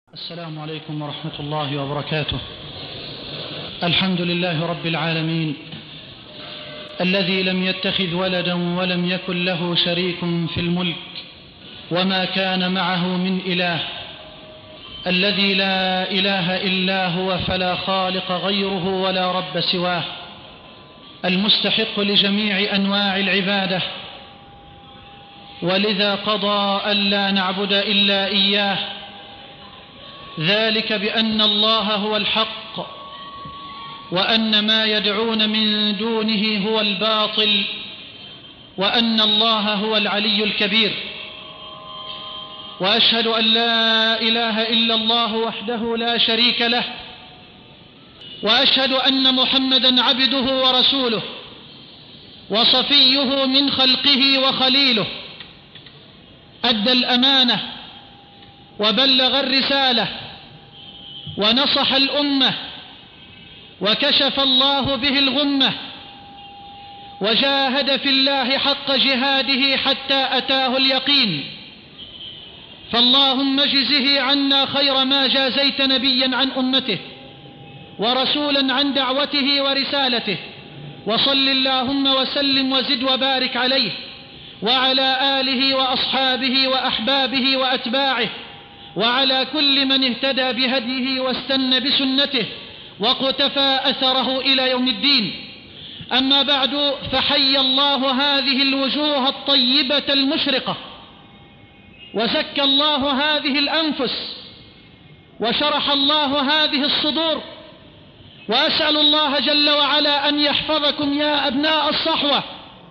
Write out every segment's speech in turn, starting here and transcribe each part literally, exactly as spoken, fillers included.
السلام عليكم ورحمة الله وبركاته. الحمد لله رب العالمين الذي لم يتخذ ولدا ولم يكن له شريك في الملك وما كان معه من إله، الذي لا إله إلا هو فلا خالق غيره ولا رب سواه، المستحق لجميع أنواع العبادة، ولذا قضى ألا نعبد إلا إياه، ذلك بأن الله هو الحق وأن ما يدعون من دونه هو الباطل وأن الله هو العلي الكبير. وأشهد أن لا إله إلا الله وحده لا شريك له، وأشهد أن محمدا عبده ورسوله وصفيه من خلقه وخليله، أدى الأمانة وبلغ الرسالة ونصح الأمة وكشف الله به الغمة، وجاهد في الله حق جهاده حتى أتاه اليقين. فاللهم اجزه عنا خير ما جازيت نبيا عن أمته ورسولا عن دعوته ورسالته، وصل اللهم وسلم وزد وبارك عليه وعلى آله وأصحابه وأحبابه وأتباعه وعلى كل من اهتدى بهديه واستنى بسنته وقتفى أثره إلى يوم الدين. أما بعد، فحي الله هذه الوجوه الطيبة المشرقة، وزكى الله هذه الأنفس، وشرح الله هذه الصدور، وأسأل الله جل وعلا أن يحفظكم يا أبناء الصحوة،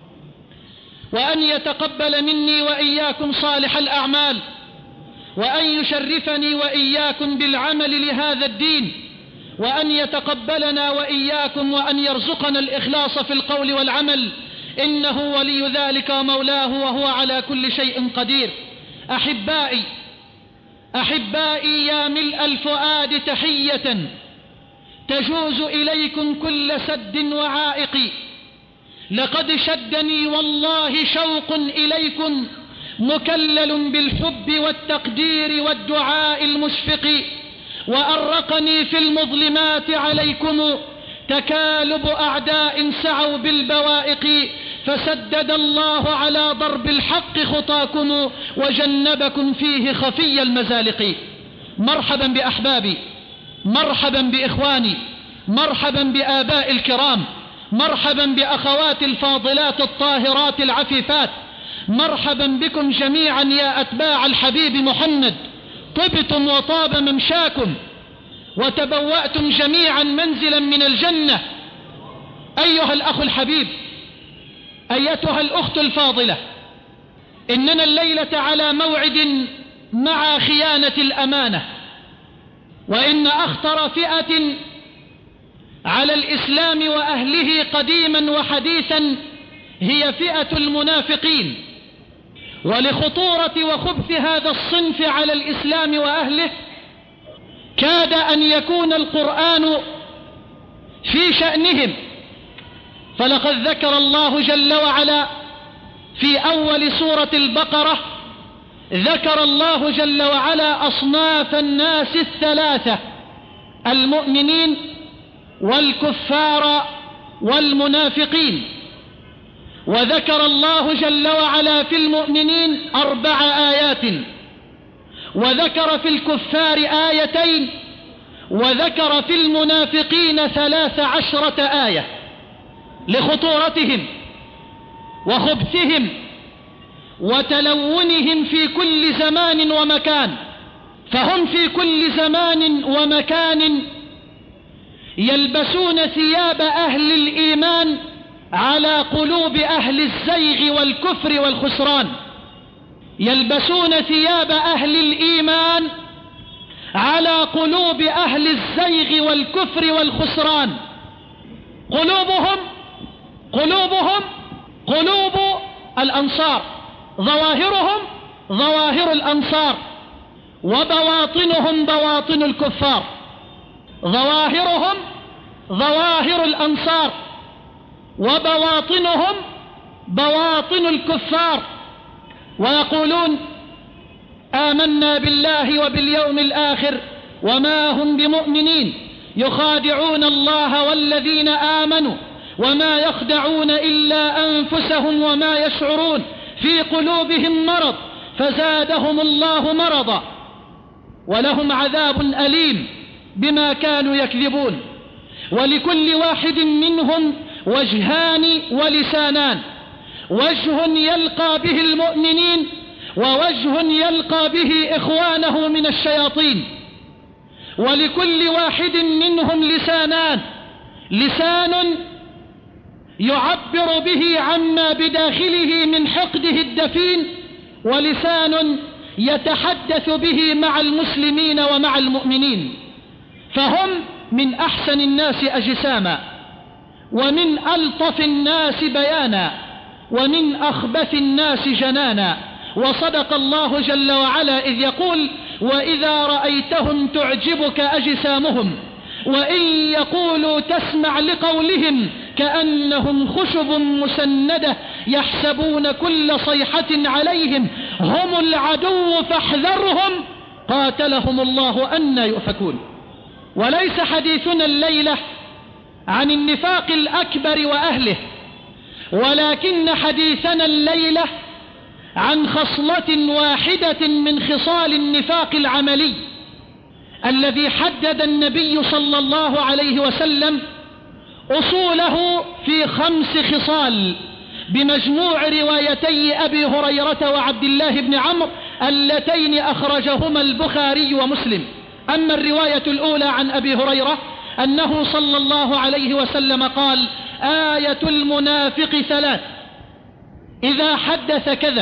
وأن يتقبل مني وإياكم صالح الأعمال، وأن يشرفني وإياكم بالعمل لهذا الدين، وأن يتقبلنا وإياكم، وأن يرزقنا الإخلاص في القول والعمل، إنه ولي ذلك ومولاه وهو على كل شيء قدير. أحبائي أحبائي يا ملء الفؤاد تحية تجوز إليكم كل سد وعائق، لقد شدني والله شوق إليكم مكلل بالحب والتقدير والدعاء المشفق، وأرقني في المظلمات عليكم تكالب أعداء سعوا بالبوائق، فسدد الله على ضرب الحق خطاكم وجنبكم فيه خفي المزالق. مرحبا بأحبابي، مرحبا بإخواني، مرحبا بآباء الكرام، مرحبا بأخوات الفاضلات الطاهرات العفيفات، مرحبا بكم جميعا يا أتباع الحبيب محمد. طبتم وطاب ممشاكم وتبوأتم جميعا منزلا من الجنة. أيها الأخ الحبيب، أيتها الأخت الفاضلة، إننا الليلة على موعد مع خيانة الأمانة، وإن أخطر فئة على الإسلام وأهله قديما وحديثا هي فئة المنافقين. ولخطورة وخبث هذا الصنف على الإسلام وأهله كاد أن يكون القرآن في شأنهم، فلقد ذكر الله جل وعلا في أول سورة البقرة، ذكر الله جل وعلا أصناف الناس الثلاثة: المؤمنين والكفار والمنافقين. وذكر الله جل وعلا في المؤمنين أربع آيات، وذكر في الكفار آيتين، وذكر في المنافقين ثلاث عشرة آية، لخطورتهم وخبثهم وتلونهم في كل زمان ومكان. فهم في كل زمان ومكان يلبسون ثياب أهل الإيمان على قلوب أهل الزيغ والكفر والخسران، يلبسون ثياب أهل الإيمان على قلوب أهل الزيغ والكفر والخسران. قلوبهم قلوبهم قلوب الأنصار، ظواهرهم ظواهر الأنصار، وبواطنهم بواطن الكفار. ظواهرهم ظواهر الأنصار، وبواطنهم بواطن الكفار. ويقولون آمنا بالله وباليوم الآخر وما هم بمؤمنين يخادعون الله والذين آمنوا وما يخدعون إلا أنفسهم وما يشعرون في قلوبهم مرض فزادهم الله مرضا ولهم عذاب أليم بما كانوا يكذبون. ولكل واحد منهم وجهان ولسانان، وجه يلقى به المؤمنين ووجه يلقى به إخوانه من الشياطين. ولكل واحد منهم لسانان، لسان يعبر به عما بداخله من حقده الدفين، ولسان يتحدث به مع المسلمين ومع المؤمنين. فهم من أحسن الناس أجساما، ومن ألطف الناس بيانا، ومن أخبث الناس جنانا. وصدق الله جل وعلا إذ يقول: وإذا رأيتهم تعجبك أجسامهم وإن يقولوا تسمع لقولهم كأنهم خشب مسندة يحسبون كل صيحة عليهم هم العدو فاحذرهم قاتلهم الله أنى يؤفكون. وليس حديثنا الليلة عن النفاق الأكبر وأهله، ولكن حديثنا الليلة عن خصلة واحدة من خصال النفاق العملي الذي حدد النبي صلى الله عليه وسلم أصوله في خمس خصال بمجموع روايتي أبي هريرة وعبد الله بن عمرو اللتين أخرجهما البخاري ومسلم. أما الرواية الأولى عن أبي هريرة أنه صلى الله عليه وسلم قال: آية المنافق ثلاث: إذا حدث كذب،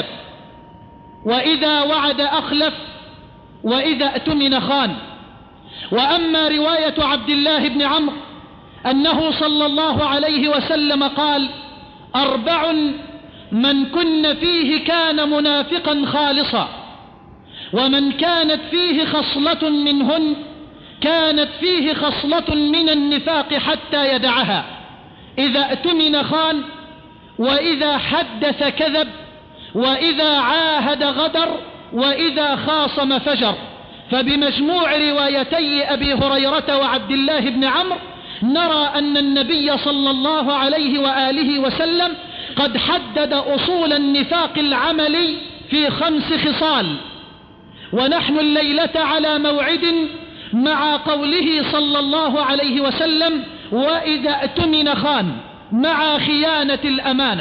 وإذا وعد أخلف، وإذا اؤتمن خان. وأما رواية عبد الله بن عمرو أنه صلى الله عليه وسلم قال: أربع من كن فيه كان منافقا خالصا، ومن كانت فيه خصلة منهن كانت فيه خصلة من النفاق حتى يدعها: إذا اؤتمن خان، وإذا حدث كذب، وإذا عاهد غدر، وإذا خاصم فجر. فبمجموع روايتي أبي هريرة وعبد الله بن عمرو نرى أن النبي صلى الله عليه وآله وسلم قد حدد أصول النفاق العملي في خمس خصال. ونحن الليلة على موعد مع قوله صلى الله عليه وسلم: وإذا اؤتمن خان، مع خيانة الأمانة.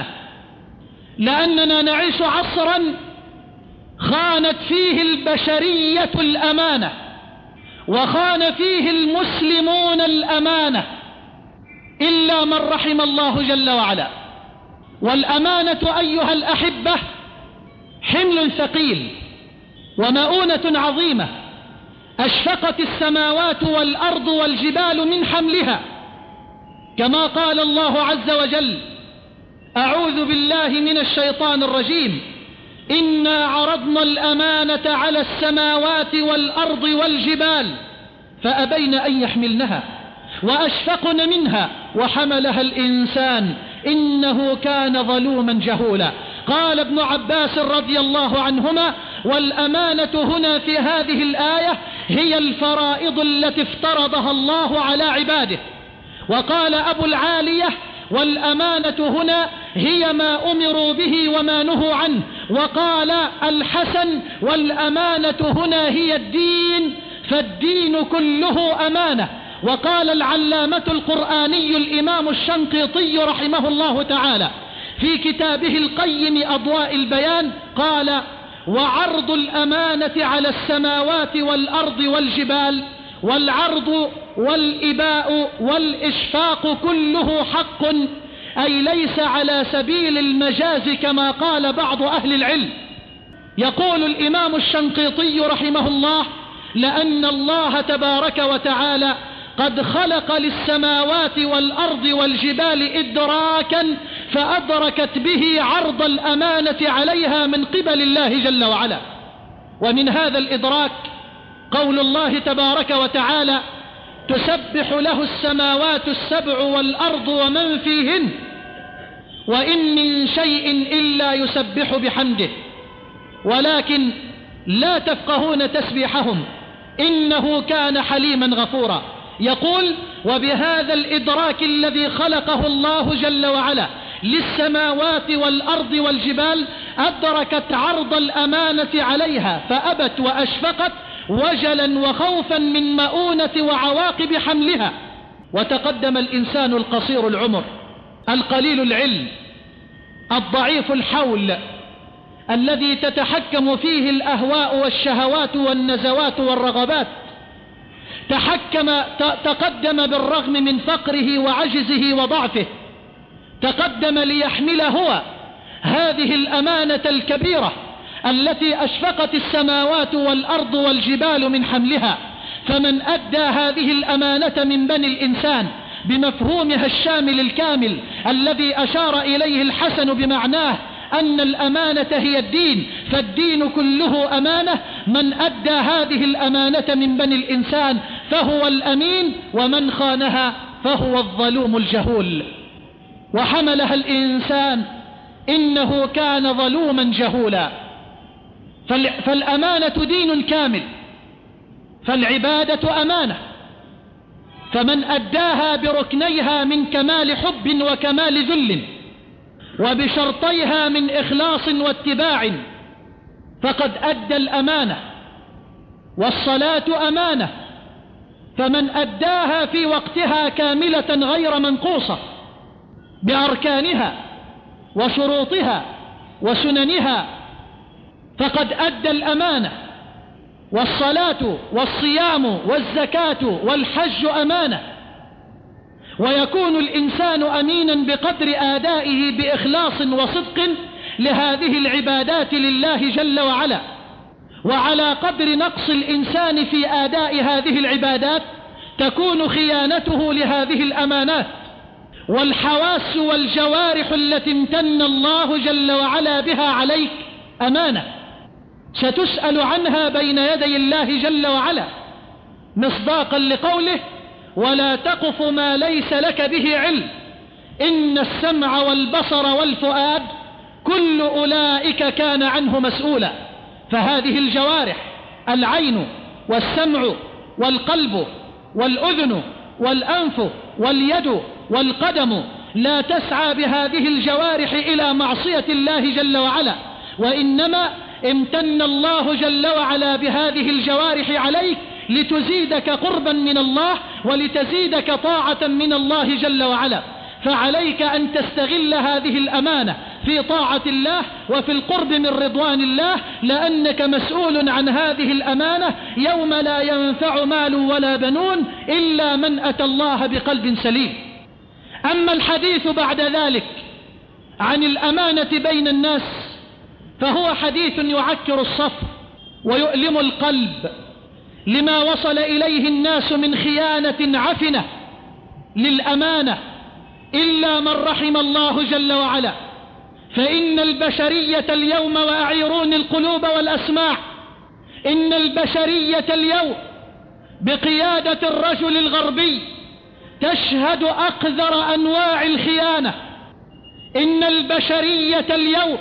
لأننا نعيش عصرا خانت فيه البشرية الأمانة، وخان فيه المسلمون الأمانة إلا من رحم الله جل وعلا. والأمانة أيها الأحبة حمل ثقيل ومؤونة عظيمة، أشفقت السماوات والأرض والجبال من حملها، كما قال الله عز وجل: أعوذ بالله من الشيطان الرجيم: إنا عرضنا الأمانة على السماوات والأرض والجبال فأبين أن يحملنها وأشفقن منها وحملها الإنسان إنه كان ظلوما جهولا. قال ابن عباس رضي الله عنهما: والأمانة هنا في هذه الآية هي الفرائض التي افترضها الله على عباده. وقال أبو العالية: والأمانة هنا هي ما أمروا به وما نهوا عنه. وقال الحسن: والأمانة هنا هي الدين، فالدين كله أمانة. وقال العلامة القرآني الإمام الشنقيطي رحمه الله تعالى في كتابه القيم أضواء البيان قال: وعرض الأمانة على السماوات والأرض والجبال، والعرض والإباء والإشفاق كله حق، أي ليس على سبيل المجاز كما قال بعض أهل العلم. يقول الإمام الشنقيطي رحمه الله: لأن الله تبارك وتعالى قد خلق للسماوات والأرض والجبال إدراكا فأدركت به عرض الأمانة عليها من قبل الله جل وعلا. ومن هذا الإدراك قول الله تبارك وتعالى: تسبح له السماوات السبع والأرض ومن فيهن وإن من شيء إلا يسبح بحمده ولكن لا تفقهون تسبيحهم إنه كان حليما غفورا. يقول: وبهذا الإدراك الذي خلقه الله جل وعلا للسماوات والأرض والجبال أدركت عرض الأمانة عليها فأبت وأشفقت وجلا وخوفا من مؤونة وعواقب حملها. وتقدم الإنسان القصير العمر القليل العلم الضعيف الحول الذي تتحكم فيه الأهواء والشهوات والنزوات والرغبات، تحكم تقدم بالرغم من فقره وعجزه وضعفه، تقدم ليحمل هو هذه الأمانة الكبيرة التي أشفقت السماوات والأرض والجبال من حملها. فمن أدى هذه الأمانة من بني الإنسان بمفهومها الشامل الكامل الذي أشار إليه الحسن بمعناه أن الأمانة هي الدين، فالدين كله أمانة، من أدى هذه الأمانة من بني الإنسان فهو الأمين، ومن خانها فهو الظلوم الجهول. وحملها الإنسان إنه كان ظلوما جهولا. فالأمانة دين كامل، فالعبادة أمانة، فمن أداها بركنيها من كمال حب وكمال ذل وبشرطيها من إخلاص واتباع فقد أدى الأمانة. والصلاة أمانة، فمن أداها في وقتها كاملة غير منقوصة بأركانها وشروطها وسننها فقد أدى الأمانة. والصلاة والصيام والزكاة والحج أمانة، ويكون الإنسان أمينا بقدر آدائه بإخلاص وصدق لهذه العبادات لله جل وعلا. وعلى قدر نقص الإنسان في آداء هذه العبادات تكون خيانته لهذه الأمانات. والحواس والجوارح التي امتن الله جل وعلا بها عليك أمانة ستسأل عنها بين يدي الله جل وعلا، مصداقا لقوله: ولا تقف ما ليس لك به علم إن السمع والبصر والفؤاد كل أولئك كان عنه مسؤولا. فهذه الجوارح العين والسمع والقلب والأذن والأنف واليد والقدم لا تسعى بهذه الجوارح إلى معصية الله جل وعلا، وإنما امتن الله جل وعلا بهذه الجوارح عليك لتزيدك قربا من الله ولتزيدك طاعة من الله جل وعلا. فعليك أن تستغل هذه الأمانة في طاعة الله وفي القرب من رضوان الله، لأنك مسؤول عن هذه الأمانة يوم لا ينفع مال ولا بنون إلا من أتى الله بقلب سليم. أما الحديث بعد ذلك عن الأمانة بين الناس فهو حديث يعكر الصفر ويؤلم القلب لما وصل إليه الناس من خيانة عفنة للأمانة إلا من رحم الله جل وعلا. فإن البشرية اليوم، وأعيروني القلوب والأسماع، إن البشرية اليوم بقيادة الرجل الغربي تشهد أقذر أنواع الخيانة. إن البشرية اليوم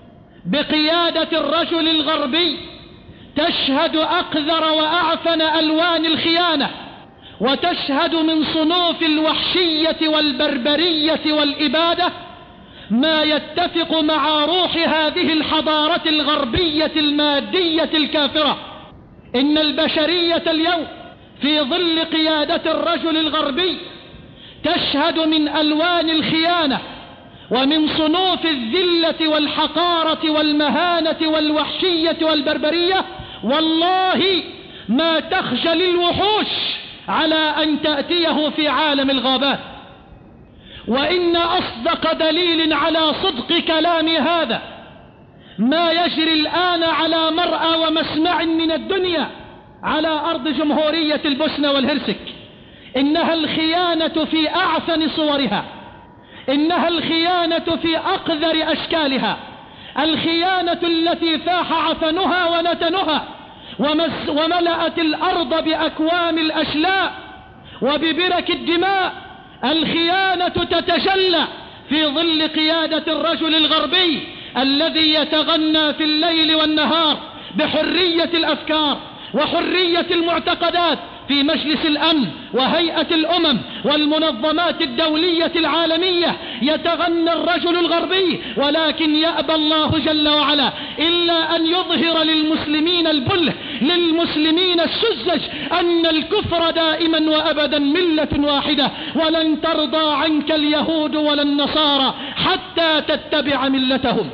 بقيادة الرجل الغربي تشهد أقذر وأعفن ألوان الخيانة، وتشهد من صنوف الوحشية والبربرية والإبادة ما يتفق مع روح هذه الحضارة الغربية المادية الكافرة. إن البشرية اليوم في ظل قيادة الرجل الغربي تشهد من ألوان الخيانة ومن صنوف الذلة والحقارة والمهانة والوحشية والبربرية، والله ما تخجل الوحوش على أن تأتيه في عالم الغابات. وإن أصدق دليل على صدق كلامي هذا ما يجري الآن على مرأى ومسمع من الدنيا على أرض جمهورية البوسنة والهرسك. إنها الخيانة في أعفن صورها، إنها الخيانة في أقذر أشكالها، الخيانة التي فاح عفنها ونتنها وملأت الأرض بأكوام الأشلاء وببرك الدماء. الخيانة تتجلى في ظل قيادة الرجل الغربي الذي يتغنى في الليل والنهار بحرية الأفكار وحرية المعتقدات في مجلس الأمن وهيئة الأمم والمنظمات الدولية العالمية يتغنى الرجل الغربي، ولكن يأبى الله جل وعلا إلا أن يظهر للمسلمين البله، للمسلمين السذج، أن الكفر دائما وأبدا ملة واحدة، ولن ترضى عنك اليهود ولا النصارى حتى تتبع ملتهم.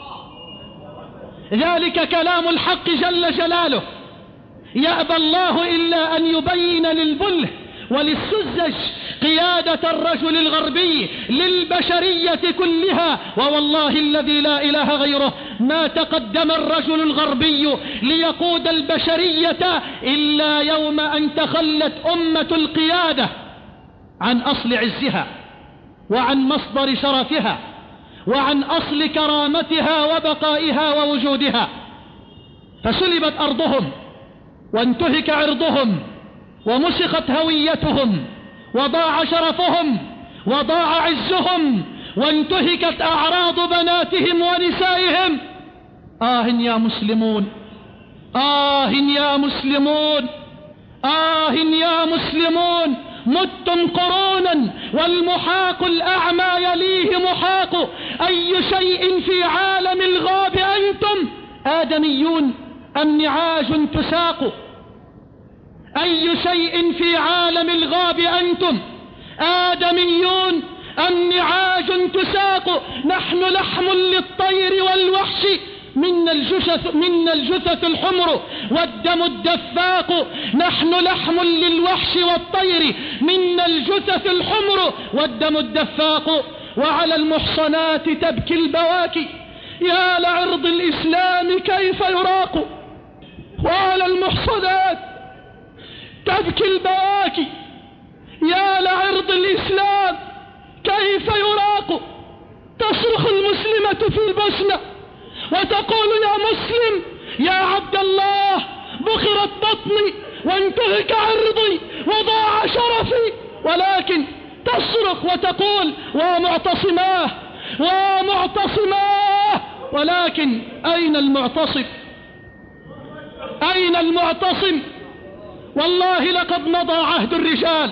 ذلك كلام الحق جل جلاله. يأبى الله إلا أن يبين للبله وللسذج قيادة الرجل الغربي للبشرية كلها. ووالله الذي لا إله غيره ما تقدم الرجل الغربي ليقود البشرية إلا يوم أن تخلت أمة القيادة عن أصل عزها وعن مصدر شرفها وعن أصل كرامتها وبقائها ووجودها، فسلبت أرضهم وانتهك عرضهم ومسخت هويتهم وضاع شرفهم وضاع عزهم وانتهكت أعراض بناتهم ونسائهم. آه يا مسلمون، آه يا مسلمون، آه يا مسلمون، متم قرونا والمحاق الأعمى يليه محاق. أي شيء في عالم الغاب أنتم؟ آدميون أم نعاج تساق؟ أي شيء في عالم الغاب أنتم؟ آدميون أم نعاج تساق؟ نحن لحم للطير والوحش، منا الجثث, منا الجثث الحمر والدم الدفاق. نحن لحم للوحش والطير، منا الجثث الحمر والدم الدفاق. وعلى المحصنات تبكي البواكي، يا لعرض الإسلام كيف يراق. وعلى المحصنات تبكي البواكي، يا لعرض الإسلام كيف يراق. تصرخ المسلمة في البسمة وتقول يا مسلم يا عبد الله، بخرت بطني وانتهك عرضي وضاع شرفي، ولكن تصرخ وتقول ومعتصماه ومعتصماه. ولكن أين المعتصم؟ أين المعتصم؟ والله لقد مضى عهد الرجال،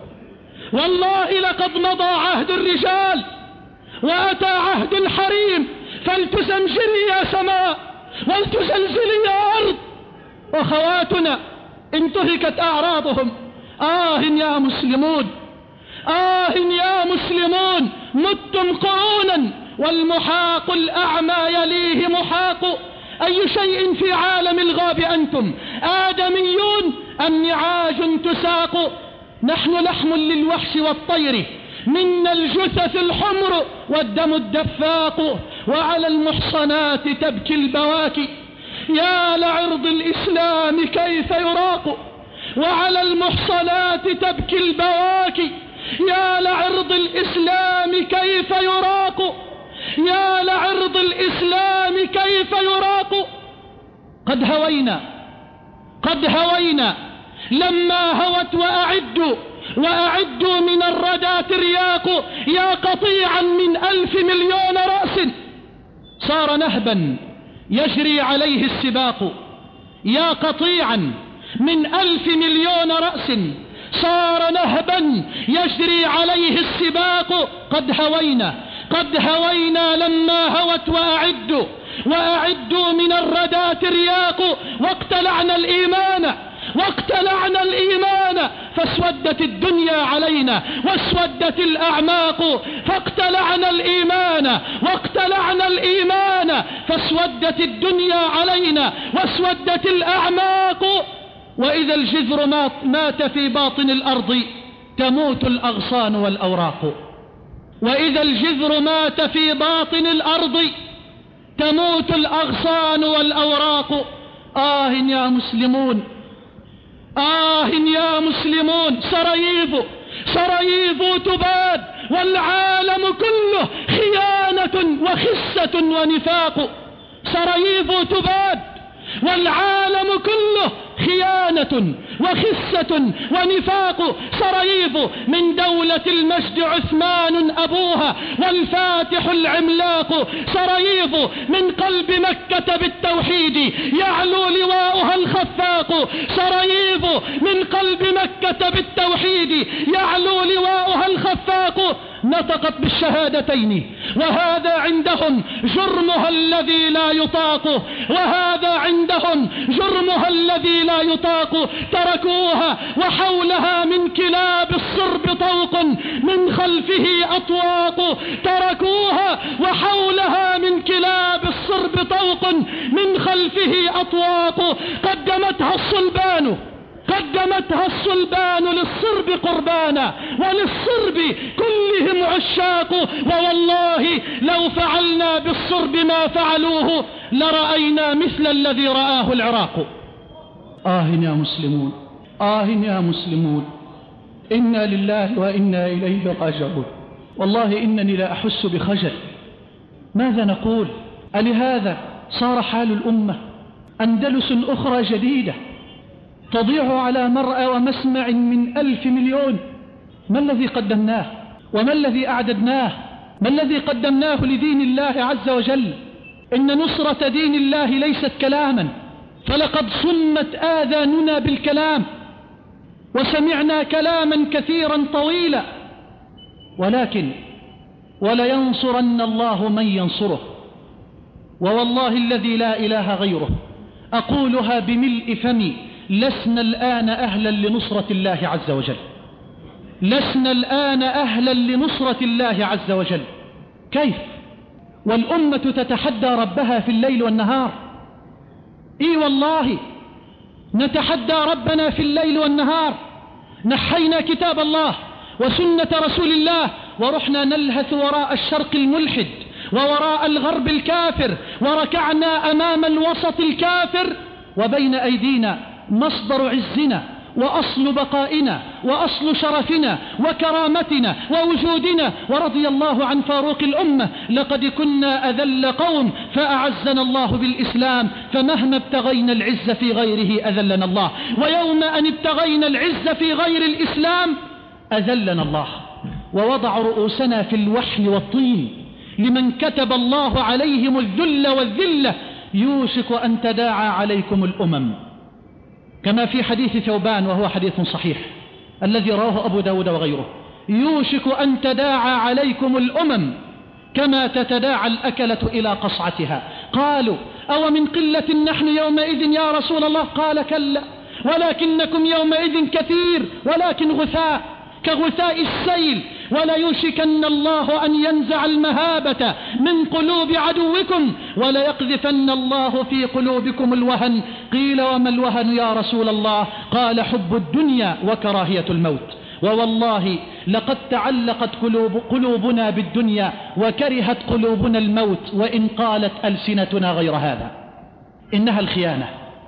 والله لقد مضى عهد الرجال وأتى عهد الحريم. فلتزمجري يا سماء ولتزلزلي يا أرض. وخواتنا انتهكت أعراضهم. آه يا مسلمون، آه يا مسلمون، متم قرونا والمحاق الأعمى يليه محاق. أي شيء في عالم الغاب أنتم؟ آدميون أم نعاج تساق؟ نحن لحم للوحش والطير، منا الجثث الحمر والدم الدفاق. وعلى المحصنات تبكي البواكي، يا لعرض الإسلام كيف يراق. وعلى المحصنات تبكي البواكي، يا لعرض الإسلام كيف يراق. يا لعرض الإسلام كيف يراق. قد هوينا، قد هوينا لما هوت وأعدوا وأعدوا من الردى ترياق. يا قطيعا من ألف مليون رأس صار نهبا يجري عليه السباق. يا قطيعا من ألف مليون رأس صار نهبا يجري عليه السباق. قد هوينا، قد هوينا لما هوت وأعدوا وأعدوا من الردى ترياق. واقتلعنا الإيمان، واقتلعنا الإيمان فاسودت الدنيا علينا واسودت الأعماق. فاقتلعنا الإيمان واقتلعنا الإيمان فاسودت الدنيا علينا واسودت الأعماق. وإذا الجذر مات, مات في باطن الأرض تموت الأغصان والأوراق. وإذا الجذر مات في باطن الأرض تموت الأغصان والأوراق. آه يا مسلمون، آه يا مسلمون، سراييف سراييف تباد والعالم كله خيانة وخسة ونفاق. سراييف تباد والعالم كله خيانة وخسة ونفاق. سراييفو من دولة المجد عثمان أبوها والفاتح العملاق. سراييفو من قلب مكة بالتوحيد يعلو لواؤها الخفاق. سراييفو من قلب مكة بالتوحيد يعلو لواؤها الخفاق. نطقت بالشهادتين وهذا عندهم جرمها الذي لا يطاق، وهذا عندهم جرمها الذي لا يطاق. تركوها وحولها من كلاب الصرب طوق من خلفه أطواق. تركوها وحولها من كلاب الصرب طوق من خلفه أطواق. قدمتها الصلبان قدمتها الصلبان للصرب قربانا وللصرب كلهم عشاق. ووالله لو فعلنا بالصرب ما فعلوه لرأينا مثل الذي رآه العراق. آه يا مسلمون، آه يا مسلمون، إنا لله وإنا إليه راجعون. والله إنني لا أحس بخجل. ماذا نقول؟ ألهذا صار حال الأمة؟ أندلس أخرى جديدة تضيع على مرأى ومسمع من ألف مليون. ما الذي قدمناه وما الذي أعددناه؟ ما الذي قدمناه لدين الله عز وجل؟ إن نصرة دين الله ليست كلاما، فلقد صمت آذاننا بالكلام وسمعنا كلاما كثيرا طويلا، ولكن ولينصرن الله من ينصره. ووالله الذي لا إله غيره أقولها بملء فمي، لسنا الآن أهلا لنصرة الله عز وجل. لسنا الآن أهلا لنصرة الله عز وجل. كيف والأمة تتحدى ربها في الليل والنهار؟ إي والله نتحدى ربنا في الليل والنهار. نحينا كتاب الله وسنة رسول الله ورحنا نلهث وراء الشرق الملحد ووراء الغرب الكافر، وركعنا أمام الوسط الكافر، وبين أيدينا مصدر عزنا وأصل بقائنا وأصل شرفنا وكرامتنا ووجودنا. ورضي الله عن فاروق الأمة: لقد كنا أذل قوم فأعزنا الله بالإسلام، فمهما ابتغينا العز في غيره أذلنا الله، ويوم أن ابتغينا العز في غير الإسلام أذلنا الله، ووضع رؤوسنا في الوحل والطين لمن كتب الله عليهم الذل والذلة. يوشك أن تداعى عليكم الأمم، كما في حديث ثوبان وهو حديث صحيح الذي رواه أبو داود وغيره: يوشك أن تداعى عليكم الأمم كما تتداعى الأكلة إلى قصعتها. قالوا: أو من قلة نحن يومئذ يا رسول الله؟ قال: كلا، ولكنكم يومئذ كثير ولكن غثاء كغثاء السيل، وليوشكن الله أن ينزع المهابة من قلوب عدوكم وليقذفن الله في قلوبكم الوهن. قيل: وما الوهن يا رسول الله؟ قال: حب الدنيا وكراهية الموت. ووالله لقد تعلقت قلوب قلوبنا بالدنيا وكرهت قلوبنا الموت، وإن قالت ألسنتنا غير هذا. إنها الخيانة،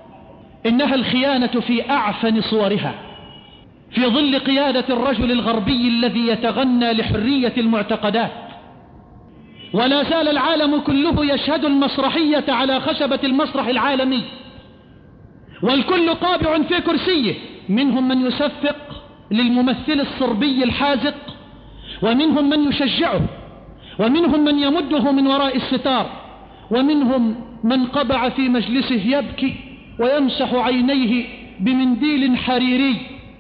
إنها الخيانة في أعفن صورها، في ظل قيادة الرجل الغربي الذي يتغنى لحرية المعتقدات. ولا زال العالم كله يشهد المسرحية على خشبة المسرح العالمي، والكل قابع في كرسيه. منهم من يصفق للممثل الصربي الحازق، ومنهم من يشجعه، ومنهم من يمده من وراء الستار، ومنهم من قبع في مجلسه يبكي ويمسح عينيه بمنديل حريري،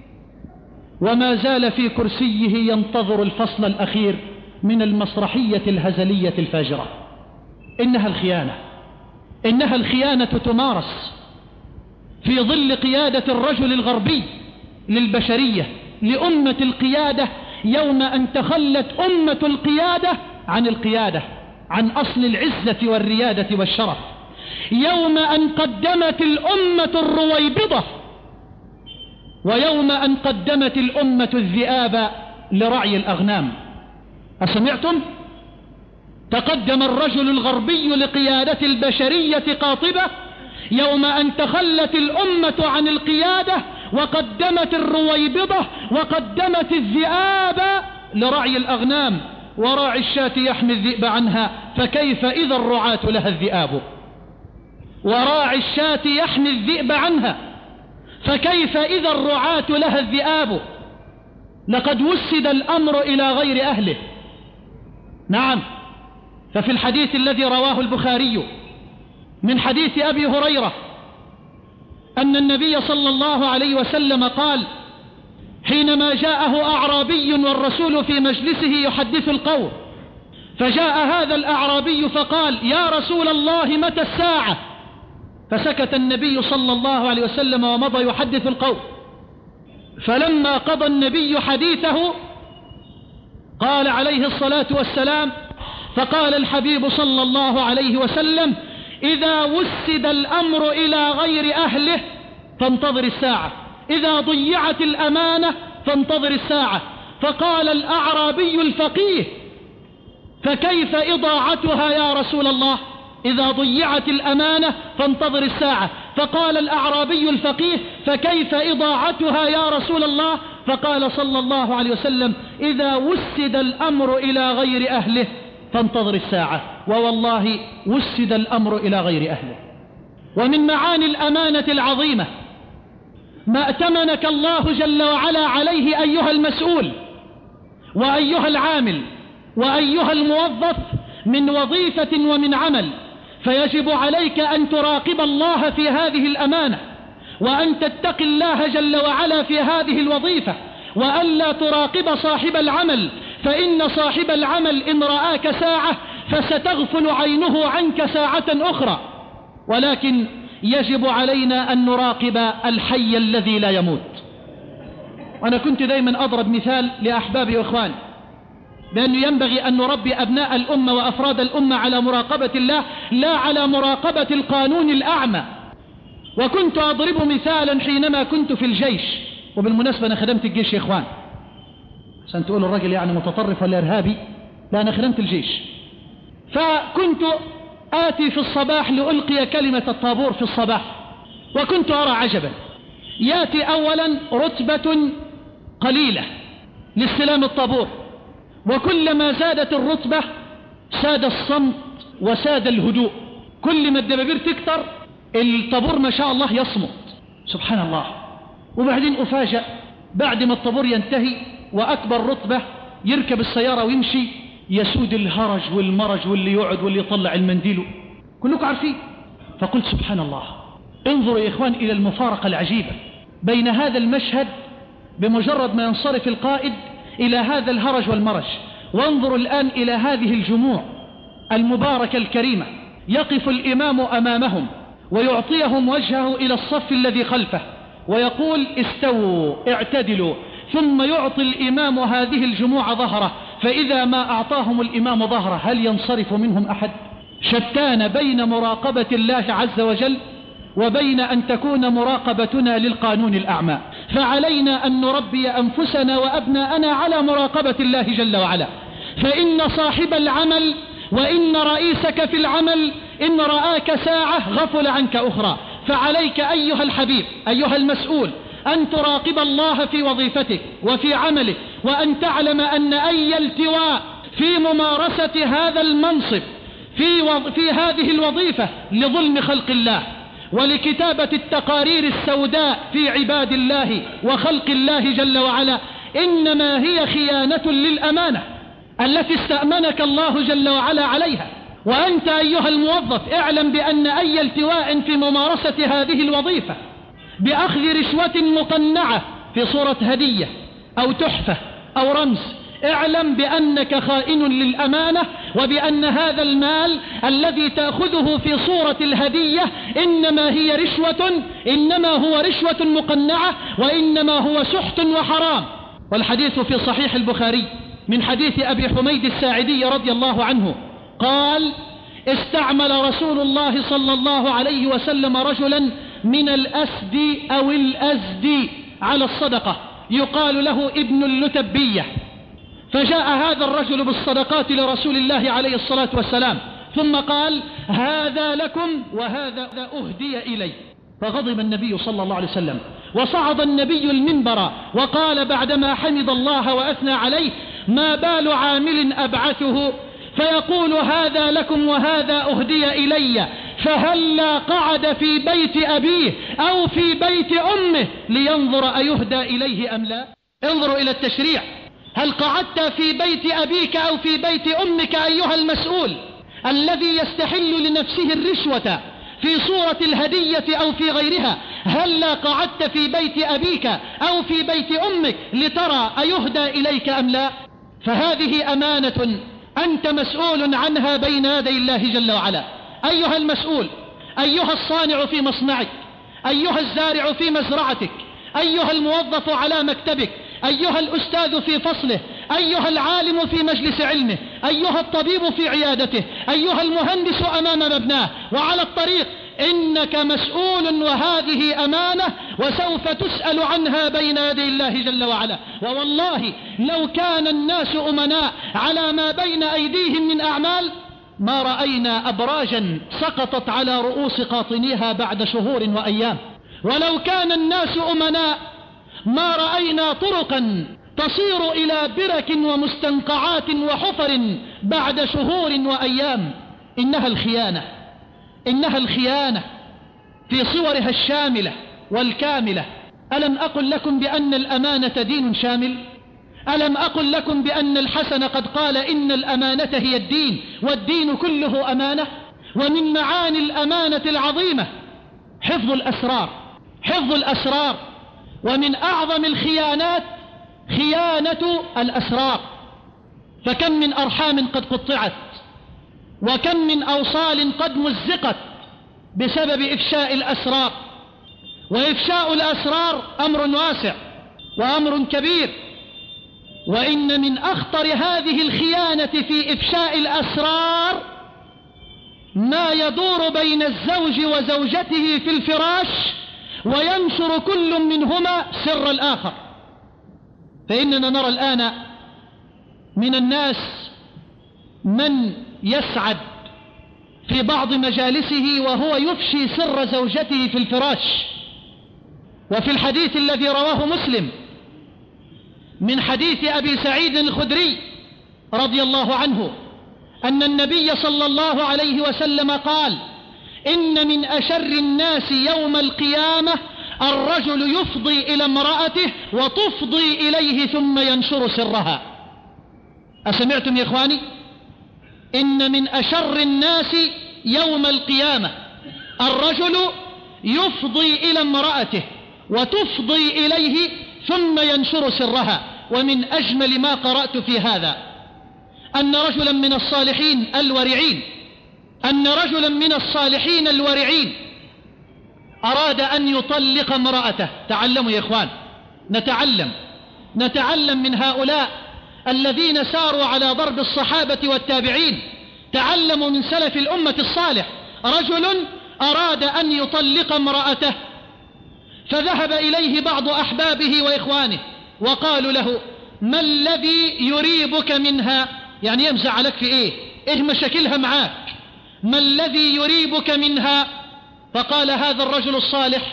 وما زال في كرسيه ينتظر الفصل الأخير من المسرحية الهزلية الفاجرة. إنها الخيانة، إنها الخيانة تمارس في ظل قيادة الرجل الغربي للبشرية، لأمة القيادة، يوم أن تخلت أمة القيادة عن القيادة، عن أصل العزة والريادة والشرف، يوم أن قدمت الأمة الرويبضة، ويوم أن قدمت الأمة الذئاب لرعي الأغنام. أسمعتم؟ تقدم الرجل الغربي لقيادة البشرية قاطبة، يوم أن تخلت الأمة عن القيادة وقدمت الرويبضة وقدمت الذئاب لرعي الأغنام. وراعي الشاة يحمي الذئب عنها، فكيف إذا الرعاة لها الذئاب؟ وراعي الشاة يحمي الذئب عنها، فكيف إذا الرعاة لها الذئاب؟ لقد وسد الأمر إلى غير أهله. نعم، ففي الحديث الذي رواه البخاري من حديث أبي هريرة أن النبي صلى الله عليه وسلم قال حينما جاءه أعرابي والرسول في مجلسه يحدث القوم، فجاء هذا الأعرابي فقال يا رسول الله متى الساعة؟ فسكت النبي صلى الله عليه وسلم ومضى يحدث القوم. فلما قضى النبي حديثه قال عليه الصلاة والسلام، فقال الحبيب صلى الله عليه وسلم إذا وسد الأمر إلى غير أهله فانتظر الساعة، إذا ضيعت الأمانة فانتظر الساعة. فقال الأعرابي الفقيه فكيف إضاعتها يا رسول الله؟ إذا ضيعت الأمانة فانتظر الساعة. فقال الأعرابي الفقيه فكيف إضاعتها يا رسول الله؟ فقال صلى الله عليه وسلم إذا وسد الأمر إلى غير أهله فانتظر الساعة. ووالله وسد الأمر إلى غير أهله. ومن معاني الأمانة العظيمة ما ائتمنك الله جل وعلا عليه أيها المسؤول وأيها العامل وأيها الموظف من وظيفة ومن عمل، فيجب عليك أن تراقب الله في هذه الأمانة، وأن تتقي الله جل وعلا في هذه الوظيفة، وألا تراقب صاحب العمل، فإن صاحب العمل إن رآك ساعة فستغفل عينه عنك ساعة أخرى. ولكن يجب علينا أن نراقب الحي الذي لا يموت. وأنا كنت دايما أضرب مثال لأحبابي وإخواني بأنه ينبغي أن نربي أبناء الأمة وأفراد الأمة على مراقبة الله لا على مراقبة القانون الأعمى. وكنت أضرب مثالا حينما كنت في الجيش، وبالمناسبة أنا خدمت الجيش يا إخوان، عشان تقولوا الرجل يعني متطرف ولا إرهابي، لا أنا خدمت الجيش. فكنت آتي في الصباح لألقي كلمة الطابور في الصباح، وكنت أرى عجبا، يأتي أولا رتبة قليلة لاستلام الطابور، وكلما زادت الرتبة ساد الصمت وساد الهدوء. كل ما الدبابير تكتر الطابور ما شاء الله يصمت، سبحان الله. وبعدين أفاجأ بعد ما الطابور ينتهي وأكبر رتبة يركب السيارة ويمشي، يسود الهرج والمرج واللي يقعد واللي يطلع المنديل، كلكم عارفين. فقلت سبحان الله، انظروا يا إخوان إلى المفارقة العجيبة بين هذا المشهد بمجرد ما ينصرف القائد إلى هذا الهرج والمرج، وانظروا الآن إلى هذه الجموع المباركة الكريمة، يقف الإمام أمامهم ويعطيهم وجهه إلى الصف الذي خلفه ويقول استووا اعتدلوا، ثم يعطي الإمام هذه الجموع ظهره، فإذا ما أعطاهم الإمام ظهره هل ينصرف منهم أحد؟ شتان بين مراقبة الله عز وجل وبين أن تكون مراقبتنا للقانون الأعمى. فعلينا أن نربي أنفسنا وأبناءنا على مراقبة الله جل وعلا، فإن صاحب العمل وإن رئيسك في العمل إن رآك ساعة غفل عنك أخرى. فعليك أيها الحبيب أيها المسؤول أن تراقب الله في وظيفتك وفي عملك، وأن تعلم أن أي التواء في ممارسة هذا المنصب في, وض... في هذه الوظيفة لظلم خلق الله ولكتابة التقارير السوداء في عباد الله وخلق الله جل وعلا، إنما هي خيانة للأمانة التي استأمنك الله جل وعلا عليها. وأنت أيها الموظف اعلم بأن أي التواء في ممارسة هذه الوظيفة بأخذ رشوة مقنعة في صورة هدية أو تحفة أو رمز، اعلم بأنك خائن للأمانة، وبأن هذا المال الذي تأخذه في صورة الهدية إنما هي رشوة، إنما هو رشوة مقنعة، وإنما هو سحت وحرام. والحديث في صحيح البخاري من حديث أبي حميد الساعدي رضي الله عنه قال استعمل رسول الله صلى الله عليه وسلم رجلا من الأسد أو الأزد على الصدقة يقال له ابن اللتبية، فجاء هذا الرجل بالصدقات لرسول الله عليه الصلاة والسلام ثم قال هذا لكم وهذا أهدي إلي. فغضب النبي صلى الله عليه وسلم وصعد النبي المنبر وقال بعدما حمد الله وأثنى عليه ما بال عامل أبعثه فيقول هذا لكم وهذا أهدي إلي، فهلا قعد في بيت أبيه أو في بيت أمه لينظر أيهدى إليه أم لا؟ انظروا إلى التشريع. هل قعدت في بيت أبيك أو في بيت أمك أيها المسؤول الذي يستحل لنفسه الرشوة في صورة الهدية أو في غيرها؟ هل قعدت في بيت أبيك أو في بيت أمك لترى أيهدى إليك أم لا؟ فهذه أمانة أنت مسؤول عنها بين يدي الله جل وعلا. أيها المسؤول، أيها الصانع في مصنعك، أيها الزارع في مزرعتك، أيها الموظف على مكتبك، أيها الأستاذ في فصله، أيها العالم في مجلس علمه، أيها الطبيب في عيادته، أيها المهندس أمام مبناه وعلى الطريق، إنك مسؤول وهذه أمانة وسوف تسأل عنها بين يدي الله جل وعلا. ووالله لو كان الناس أمناء على ما بين أيديهم من أعمال ما رأينا أبراجا سقطت على رؤوس قاطنيها بعد شهور وأيام، ولو كان الناس أمناء ما رأينا طرقا تصير إلى برك ومستنقعات وحفر بعد شهور وأيام. إنها الخيانة، إنها الخيانة في صورها الشاملة والكاملة. ألم أقل لكم بأن الأمانة دين شامل؟ ألم أقل لكم بأن الحسن قد قال إن الأمانة هي الدين والدين كله أمانة؟ ومن معاني الأمانة العظيمة حفظ الأسرار، حفظ الأسرار. ومن أعظم الخيانات خيانة الأسرار. فكم من أرحام قد قطعت، وكم من أوصال قد مزقت بسبب إفشاء الأسرار. وإفشاء الأسرار أمر واسع وأمر كبير، وإن من أخطر هذه الخيانة في إفشاء الأسرار ما يدور بين الزوج وزوجته في الفراش وينشر كل منهما سر الآخر. فإننا نرى الآن من الناس من يسعد في بعض مجالسه وهو يفشي سر زوجته في الفراش. وفي الحديث الذي رواه مسلم من حديث أبي سعيد الخدري رضي الله عنه أن النبي صلى الله عليه وسلم قال: إن من أشر الناس يوم القيامة الرجل يفضي إلى امرأته وتفضي إليه ثم ينشر سرها. أسمعتم يا إخواني؟ إن من أشر الناس يوم القيامة الرجل يفضي إلى امرأته وتفضي إليه ثم ينشر سرها. ومن أجمل ما قرأت في هذا أن رجلا من الصالحين الورعين أن رجلا من الصالحين الورعين أراد أن يطلق امرأته. تعلموا يا إخوان، نتعلم نتعلم من هؤلاء الذين ساروا على ضرب الصحابة والتابعين، تعلموا من سلف الأمة الصالح. رجل أراد أن يطلق امرأته، فذهب إليه بعض أحبابه وإخوانه وقالوا له: ما الذي يريبك منها؟ يعني يمزع عليك في إيه؟ إيه مشاكلها معاك؟ ما الذي يريبك منها؟ فقال هذا الرجل الصالح: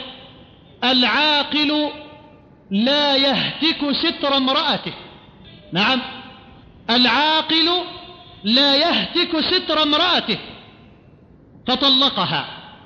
العاقل لا يهتك ستر امرأته. نعم، العاقل لا يهتك ستر امرأته. فطلقها.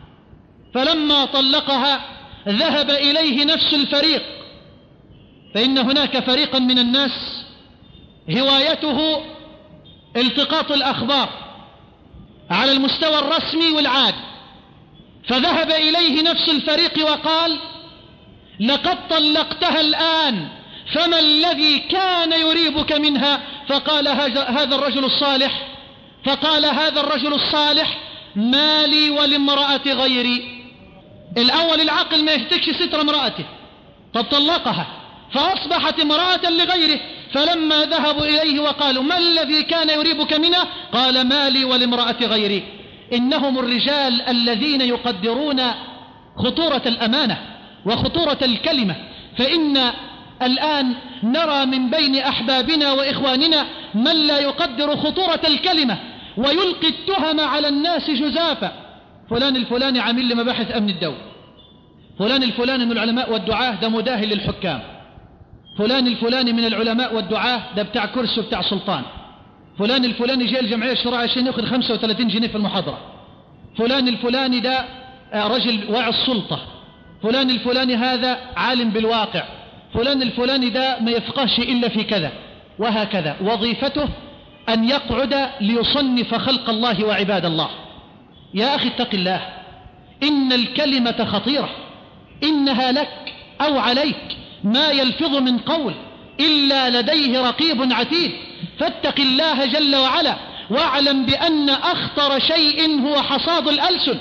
فلما طلقها ذهب إليه نفس الفريق، فإن هناك فريقا من الناس هوايته التقاط الأخبار على المستوى الرسمي والعادي. فذهب إليه نفس الفريق وقال: لقد طلقتها الآن، فما الذي كان يريبك منها؟ فقال هذا الرجل الصالح فقال هذا الرجل الصالح: مالي ولامرأة غيري. الأول العقل ما يهتكش ستر امرأته، طب طلقها فأصبحت امرأة لغيره. فلما ذهبوا إليه وقالوا: ما الذي كان يريبك منها؟ قال: مالي ولامرأة غيري. إنهم الرجال الذين يقدرون خطورة الأمانة وخطورة الكلمة. فإن الآن نرى من بين أحبابنا وإخواننا من لا يقدر خطورة الكلمة ويلقي التهم على الناس جزافا. فلان الفلاني عامل لمباحث أمن الدولة، فلان الفلاني من العلماء والدعاة ده مداهن للحكام، فلان الفلاني من العلماء والدعاة ده بتاع كرسي وبتاع سلطان، فلان الفلاني جاء الجمعية الشرعية عشان يأخذ خمسة وثلاثين جنيه في المحاضرة. فلان الفلاني ده رجل واعي السلطة، فلان الفلاني هذا عالم بالواقع، فلان الفلاني ده ما يفقهش إلا في كذا، وهكذا. وظيفته أن يقعد ليصنف خلق الله وعباد الله. يا أخي اتق الله، إن الكلمة خطيرة، إنها لك أو عليك، ما يلفظ من قول إلا لديه رقيب عتيد. فاتق الله جل وعلا، واعلم بأن أخطر شيء هو حصاد الألسن.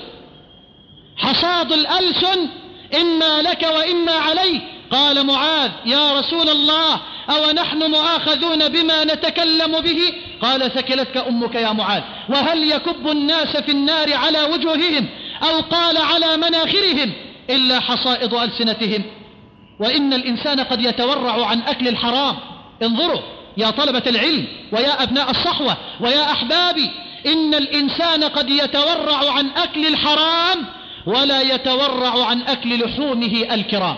حصاد الألسن إما لك وإما عليك. قال معاذ: يا رسول الله، أو نحن مؤاخذون بما نتكلم به؟ قال: ثكلتك أمك يا معاذ. وهل يكب الناس في النار على وجوههم أو قال على مناخرهم إلا حصائد ألسنتهم؟ وإن الإنسان قد يتورع عن أكل الحرام. انظروا يا طلبة العلم ويا أبناء الصحوة ويا أحبابي، إن الإنسان قد يتورع عن أكل الحرام ولا يتورع عن أكل لحومه الكرام.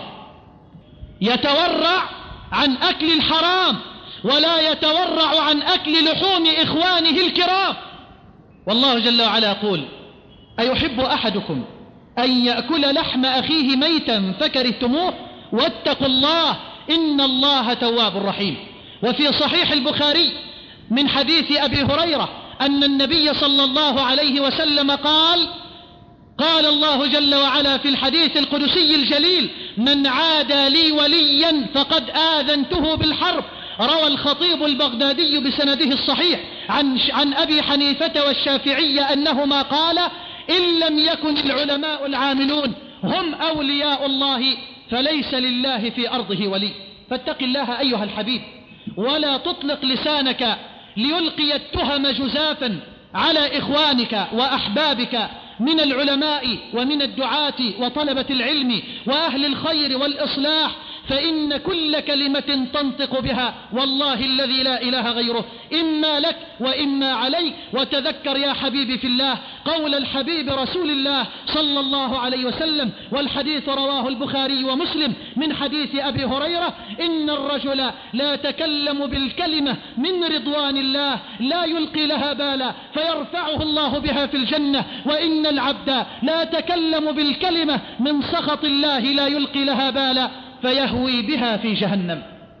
يتورع عن أكل الحرام ولا يتورع عن أكل لحوم إخوانه الكرام. والله جل وعلا يقول: أيحب أحدكم أن يأكل لحم أخيه ميتا فكرهتموه واتقوا الله إن الله تواب رحيم. وفي صحيح البخاري من حديث أبي هريرة أن النبي صلى الله عليه وسلم قال: قال الله جل وعلا في الحديث القدسي الجليل: من عادى لي وليا فقد آذنته بالحرب. روى الخطيب البغدادي بسنده الصحيح عن, عن أبي حنيفة والشافعي أنهما قال: إن لم يكن العلماء العاملون هم أولياء الله فليس لله في أرضه ولي. فاتق الله أيها الحبيب، ولا تطلق لسانك ليلقي التهم جزافا على إخوانك وأحبابك من العلماء ومن الدعاة وطلبة العلم وأهل الخير والإصلاح، فإن كل كلمة تنطق بها والله الذي لا إله غيره إما لك وإما عليك. وتذكر يا حبيبي في الله قول الحبيب رسول الله صلى الله عليه وسلم، والحديث رواه البخاري ومسلم من حديث أبي هريرة: إن الرجل لا يتكلم بالكلمة من رضوان الله لا يلقي لها بالا فيرفعه الله بها في الجنة، وإن العبد لا يتكلم بالكلمة من سخط الله لا يلقي لها بالا فيهوي بها في جهنم.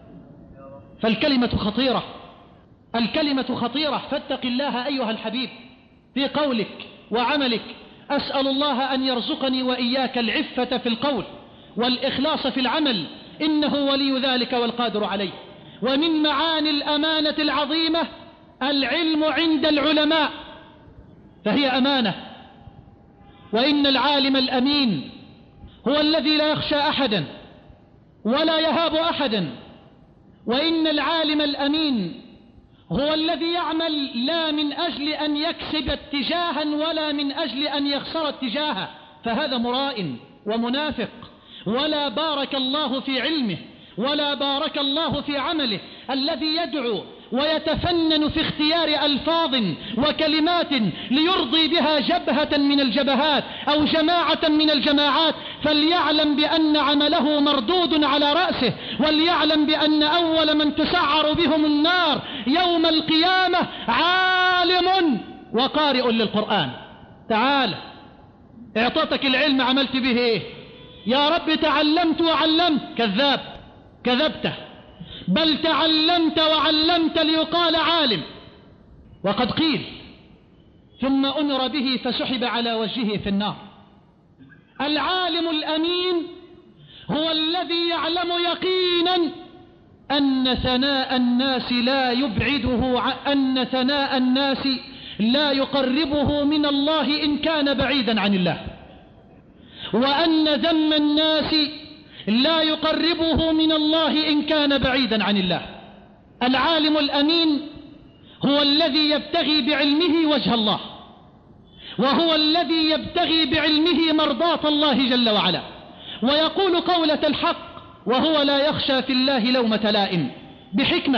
فالكلمة خطيرة، الكلمة خطيرة. فاتق الله أيها الحبيب في قولك وعملك. أسأل الله أن يرزقني وإياك العفة في القول والإخلاص في العمل، إنه ولي ذلك والقادر عليه. ومن معاني الأمانة العظيمة العلم عند العلماء، فهي أمانة. وإن العالم الأمين هو الذي لا يخشى أحدا ولا يهاب أحدا. وإن العالم الأمين هو الذي يعمل لا من أجل أن يكسب اتجاها ولا من أجل أن يخسر اتجاها، فهذا مراء ومنافق. ولا بارك الله في علمه ولا بارك الله في عمله. الذي يدعو ويتفنن في اختيار ألفاظ وكلمات ليرضي بها جبهة من الجبهات أو جماعة من الجماعات، فليعلم بأن عمله مردود على رأسه، وليعلم بأن أول من تسعر بهم النار يوم القيامة عالم وقارئ للقرآن. تعال، اعطتك العلم عملت به ايه؟ يا رب تعلمت وعلمت. كذاب، كذبته. بل تعلمت وعلمت ليقال عالم. وقد قيل ثم أمر به فسحب على وجهه في النار. العالم الأمين هو الذي يعلم يقينا أن ثناء الناس لا يبعده، أن ثناء الناس لا يقربه من الله إن كان بعيدا عن الله، وأن ذم الناس لا يقربه من الله إن كان بعيدا عن الله. العالم الأمين هو الذي يبتغي بعلمه وجه الله، وهو الذي يبتغي بعلمه مرضاة الله جل وعلا، ويقول قولة الحق وهو لا يخشى في الله لومة لائم، بحكمة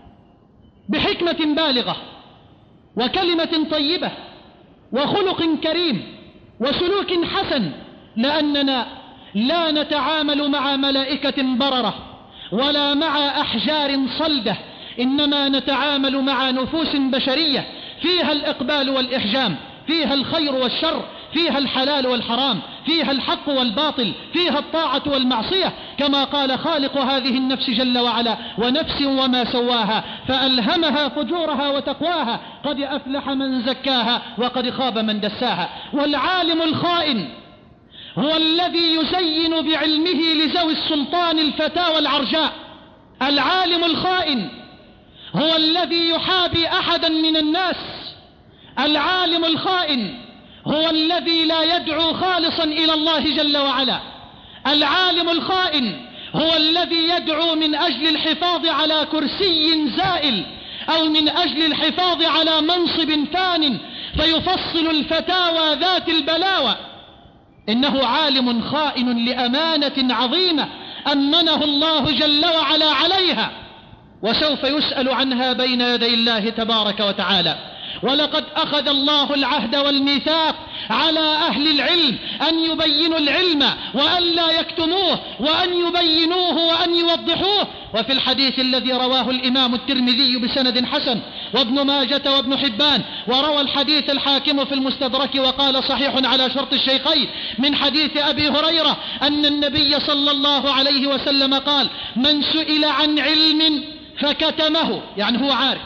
بحكمة بالغة وكلمة طيبة وخلق كريم وسلوك حسن، لأننا لا نتعامل مع ملائكة بررة ولا مع أحجار صلدة، إنما نتعامل مع نفوس بشرية فيها الإقبال والإحجام، فيها الخير والشر، فيها الحلال والحرام، فيها الحق والباطل، فيها الطاعة والمعصية، كما قال خالق هذه النفس جل وعلا: ونفس وما سواها فألهمها فجورها وتقواها، قد أفلح من زكاها وقد خاب من دساها. والعالم الخائن هو الذي يزين بعلمه لذوي السلطان الفتاوى العرجاء. العالم الخائن هو الذي يحابي أحدا من الناس. العالم الخائن هو الذي لا يدعو خالصا إلى الله جل وعلا. العالم الخائن هو الذي يدعو من أجل الحفاظ على كرسي زائل أو من أجل الحفاظ على منصب فان، فيفصل الفتاوى ذات البلاوى. إنه عالم خائن لأمانة عظيمة أمنه الله جل وعلا عليها، وسوف يسأل عنها بين يدي الله تبارك وتعالى. ولقد أخذ الله العهد والميثاق على أهل العلم أن يبينوا العلم وأن لا يكتموه، وأن يبينوه وأن يوضحوه. وفي الحديث الذي رواه الإمام الترمذي بسند حسن وابن ماجة وابن حبان، وروى الحديث الحاكم في المستدرك وقال صحيح على شرط الشيخين، من حديث أبي هريرة أن النبي صلى الله عليه وسلم قال: من سئل عن علم فكتمه، يعني هو عارف،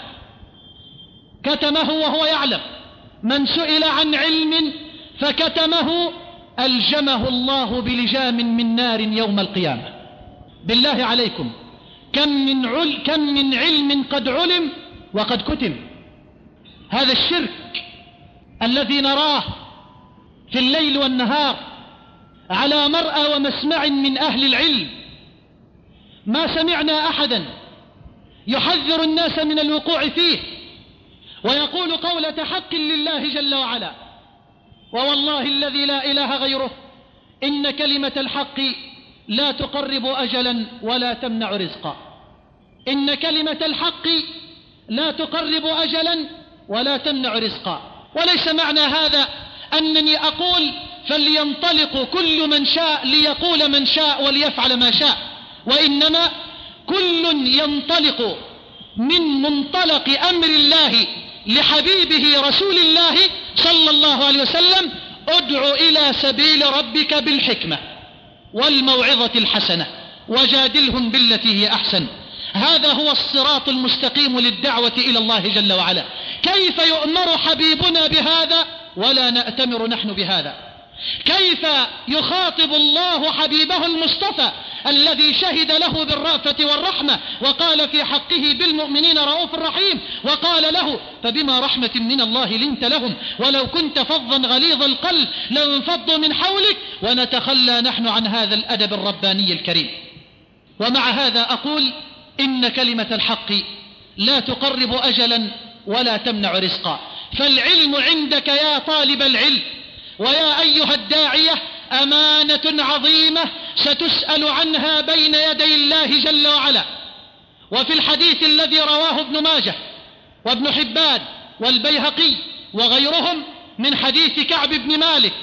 كتمه وهو يعلم، من سئل عن علم فكتمه ألجمه الله بلجام من نار يوم القيامة. بالله عليكم، كم من, عل كم من علم قد علم وقد كتم. هذا الشرك الذي نراه في الليل والنهار على مرأى ومسمع من أهل العلم، ما سمعنا أحدا يحذر الناس من الوقوع فيه ويقول قولة حق لله جل وعلا. ووالله الذي لا إله غيره إن كلمة الحق لا تقرب أجلا ولا تمنع رزقا. إن كلمة الحق لا تقرب أجلا ولا تمنع رزقا. وليس معنى هذا أنني أقول فلينطلق كل من شاء ليقول من شاء وليفعل ما شاء، وإنما كل ينطلق من منطلق أمر الله لحبيبه رسول الله صلى الله عليه وسلم: ادع إلى سبيل ربك بالحكمة والموعظة الحسنة وجادلهم بالتي هي أحسن. هذا هو الصراط المستقيم للدعوة إلى الله جل وعلا. كيف يؤمر حبيبنا بهذا ولا نأتمر نحن بهذا؟ كيف يخاطب الله حبيبه المصطفى الذي شهد له بالرأفة والرحمة وقال في حقه بالمؤمنين رؤوف رحيم، وقال له: فبما رحمة من الله لنت لهم ولو كنت فظا غليظ القلب لانفضوا من حولك، ونتخلى نحن عن هذا الأدب الرباني الكريم. ومع هذا أقول إن كلمة الحق لا تقرب أجلا ولا تمنع رزقا. فالعلم عندك يا طالب العلم ويا أيها الداعية أمانة عظيمة ستسأل عنها بين يدي الله جل وعلا. وفي الحديث الذي رواه ابن ماجه وابن حبان والبيهقي وغيرهم من حديث كعب بن مالك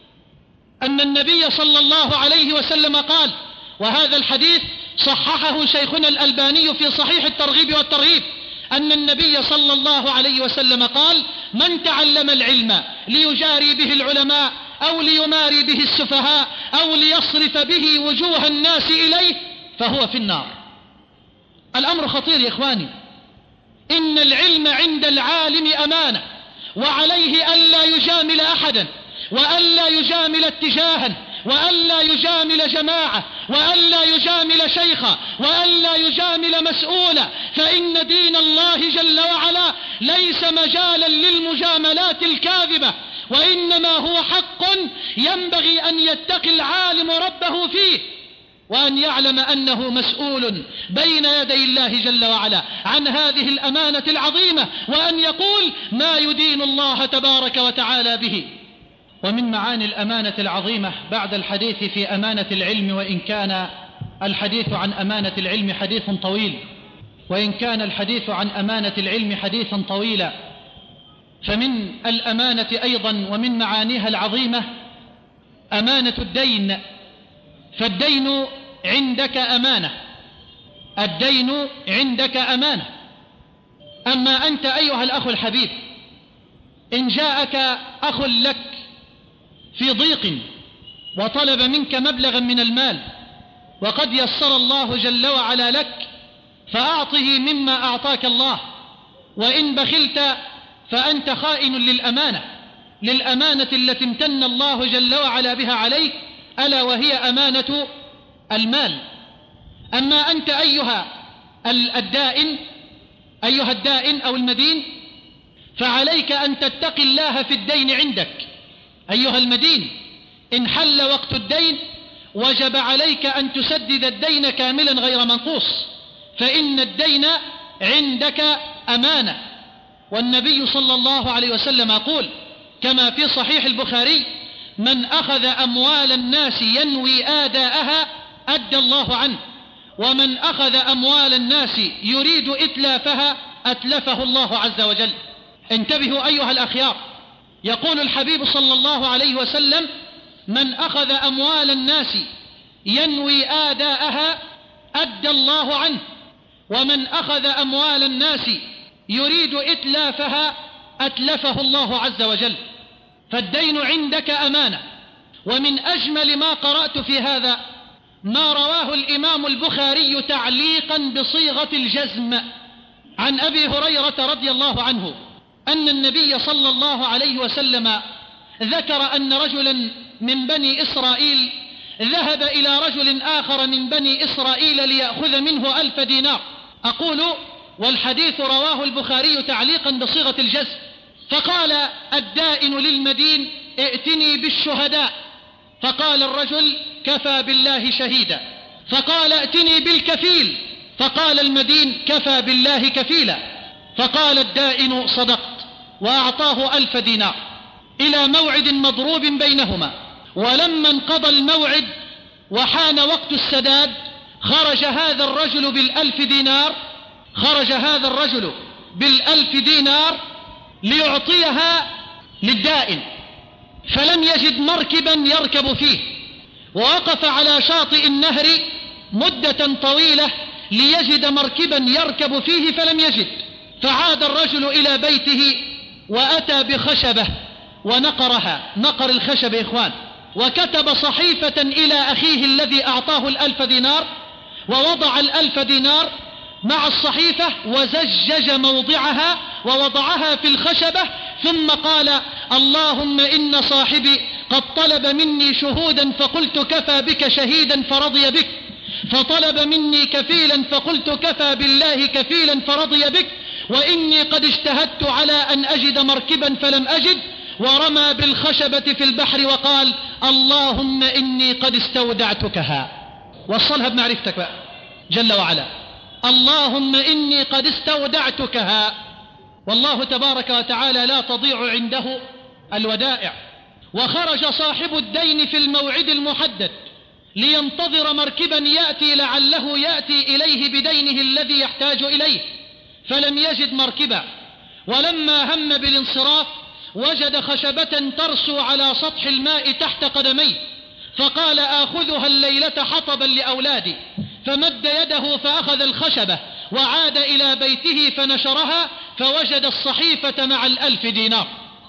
أن النبي صلى الله عليه وسلم قال، وهذا الحديث صححه شيخنا الألباني في صحيح الترغيب والترهيب، أن النبي صلى الله عليه وسلم قال: من تعلم العلم ليجاري به العلماء أو ليماري به السفهاء أو ليصرف به وجوه الناس إليه فهو في النار. الأمر خطير يا إخواني. إن العلم عند العالم أمانة، وعليه ألا يجامل أحدا، وألا يجامل اتجاها، وألا يجامل جماعة، وألا يجامل شيخا، وألا يجامل مسؤولا، فإن دين الله جل وعلا ليس مجالا للمجاملات الكاذبة، وإنما هو حق ينبغي أن يتقي العالم ربه فيه، وأن يعلم أنه مسؤول بين يدي الله جل وعلا عن هذه الأمانة العظيمة، وأن يقول ما يدين الله تبارك وتعالى به. ومن معاني الأمانة العظيمة بعد الحديث في أمانة العلم، وإن كان الحديث عن أمانة العلم حديث طويل وإن كان الحديث عن أمانة العلم حديثا طويلا فمن الأمانة أيضا ومن معانيها العظيمة أمانة الدين. فالدين عندك أمانة، الدين عندك أمانة. أما أنت أيها الأخ الحبيب، إن جاءك أخ لك في ضيق وطلب منك مبلغا من المال وقد يسر الله جل وعلا لك، فأعطه مما أعطاك الله، وإن بخلت فأنت خائن للأمانة للأمانة التي امتن الله جل وعلا بها عليك، ألا وهي أمانة المال. أما أنت أيها الدائن أيها الدائن أو المدين، فعليك أن تتقي الله في الدين عندك. أيها المدين، إن حل وقت الدين وجب عليك أن تسدد الدين كاملا غير منقوص، فإن الدين عندك أمانة. والنبي صلى الله عليه وسلم يقول كما في صحيح البخاري: من أخذ أموال الناس ينوي آداءها أدى الله عنه، ومن أخذ أموال الناس يريد إتلافها أتلفه الله عز وجل. انتبهوا أيها الأخيار، يقول الحبيب صلى الله عليه وسلم: من أخذ أموال الناس ينوي آداءها أدى الله عنه، ومن أخذ أموال الناس يريد إتلافها أتلفه الله عز وجل. فالدين عندك أمانة. ومن أجمل ما قرأت في هذا ما رواه الإمام البخاري تعليقا بصيغة الجزم عن أبي هريرة رضي الله عنه أن النبي صلى الله عليه وسلم ذكر أن رجلا من بني إسرائيل ذهب إلى رجل آخر من بني إسرائيل ليأخذ منه ألف دينار. أقول والحديث رواه البخاري تعليقا بصيغة الجزم. فقال الدائن للمدين: ائتني بالشهداء. فقال الرجل: كفى بالله شهيدا. فقال: ائتني بالكفيل. فقال المدين: كفى بالله كفيلا. فقال الدائن: صدقت، وأعطاه ألف دينار إلى موعد مضروب بينهما. ولما انقضى الموعد وحان وقت السداد خرج هذا الرجل بالألف دينار خرج هذا الرجل بالألف دينار ليعطيها للدائن، فلم يجد مركبا يركب فيه، ووقف على شاطئ النهر مدة طويلة ليجد مركبا يركب فيه فلم يجد. فعاد الرجل إلى بيته وأتى بخشبة ونقرها، نقر الخشب يا إخوان، وكتب صحيفة إلى أخيه الذي أعطاه الألف دينار، ووضع الألف دينار مع الصحيفة وزجج موضعها ووضعها في الخشبة، ثم قال: اللهم إن صاحبي قد طلب مني شهودا فقلت كفى بك شهيدا فرضي بك، فطلب مني كفيلا فقلت كفى بالله كفيلا فرضي بك، وإني قد اجتهدت على أن أجد مركبا فلم أجد، ورمى بالخشبة في البحر وقال: اللهم إني قد استودعتكها. وصلها بمعرفتك بقى جل وعلا: اللهم إني قد استودعتكها. والله تبارك وتعالى لا تضيع عنده الودائع. وخرج صاحب الدين في الموعد المحدد لينتظر مركبا يأتي لعله يأتي إليه بدينه الذي يحتاج إليه، فلم يجد مركبا. ولما هم بالانصراف وجد خشبة ترسو على سطح الماء تحت قدميه، فقال: آخذها الليلة حطبا لأولادي. فمد يده فأخذ الخشبة وعاد إلى بيته فنشرها فوجد الصحيفة مع الألف دينار.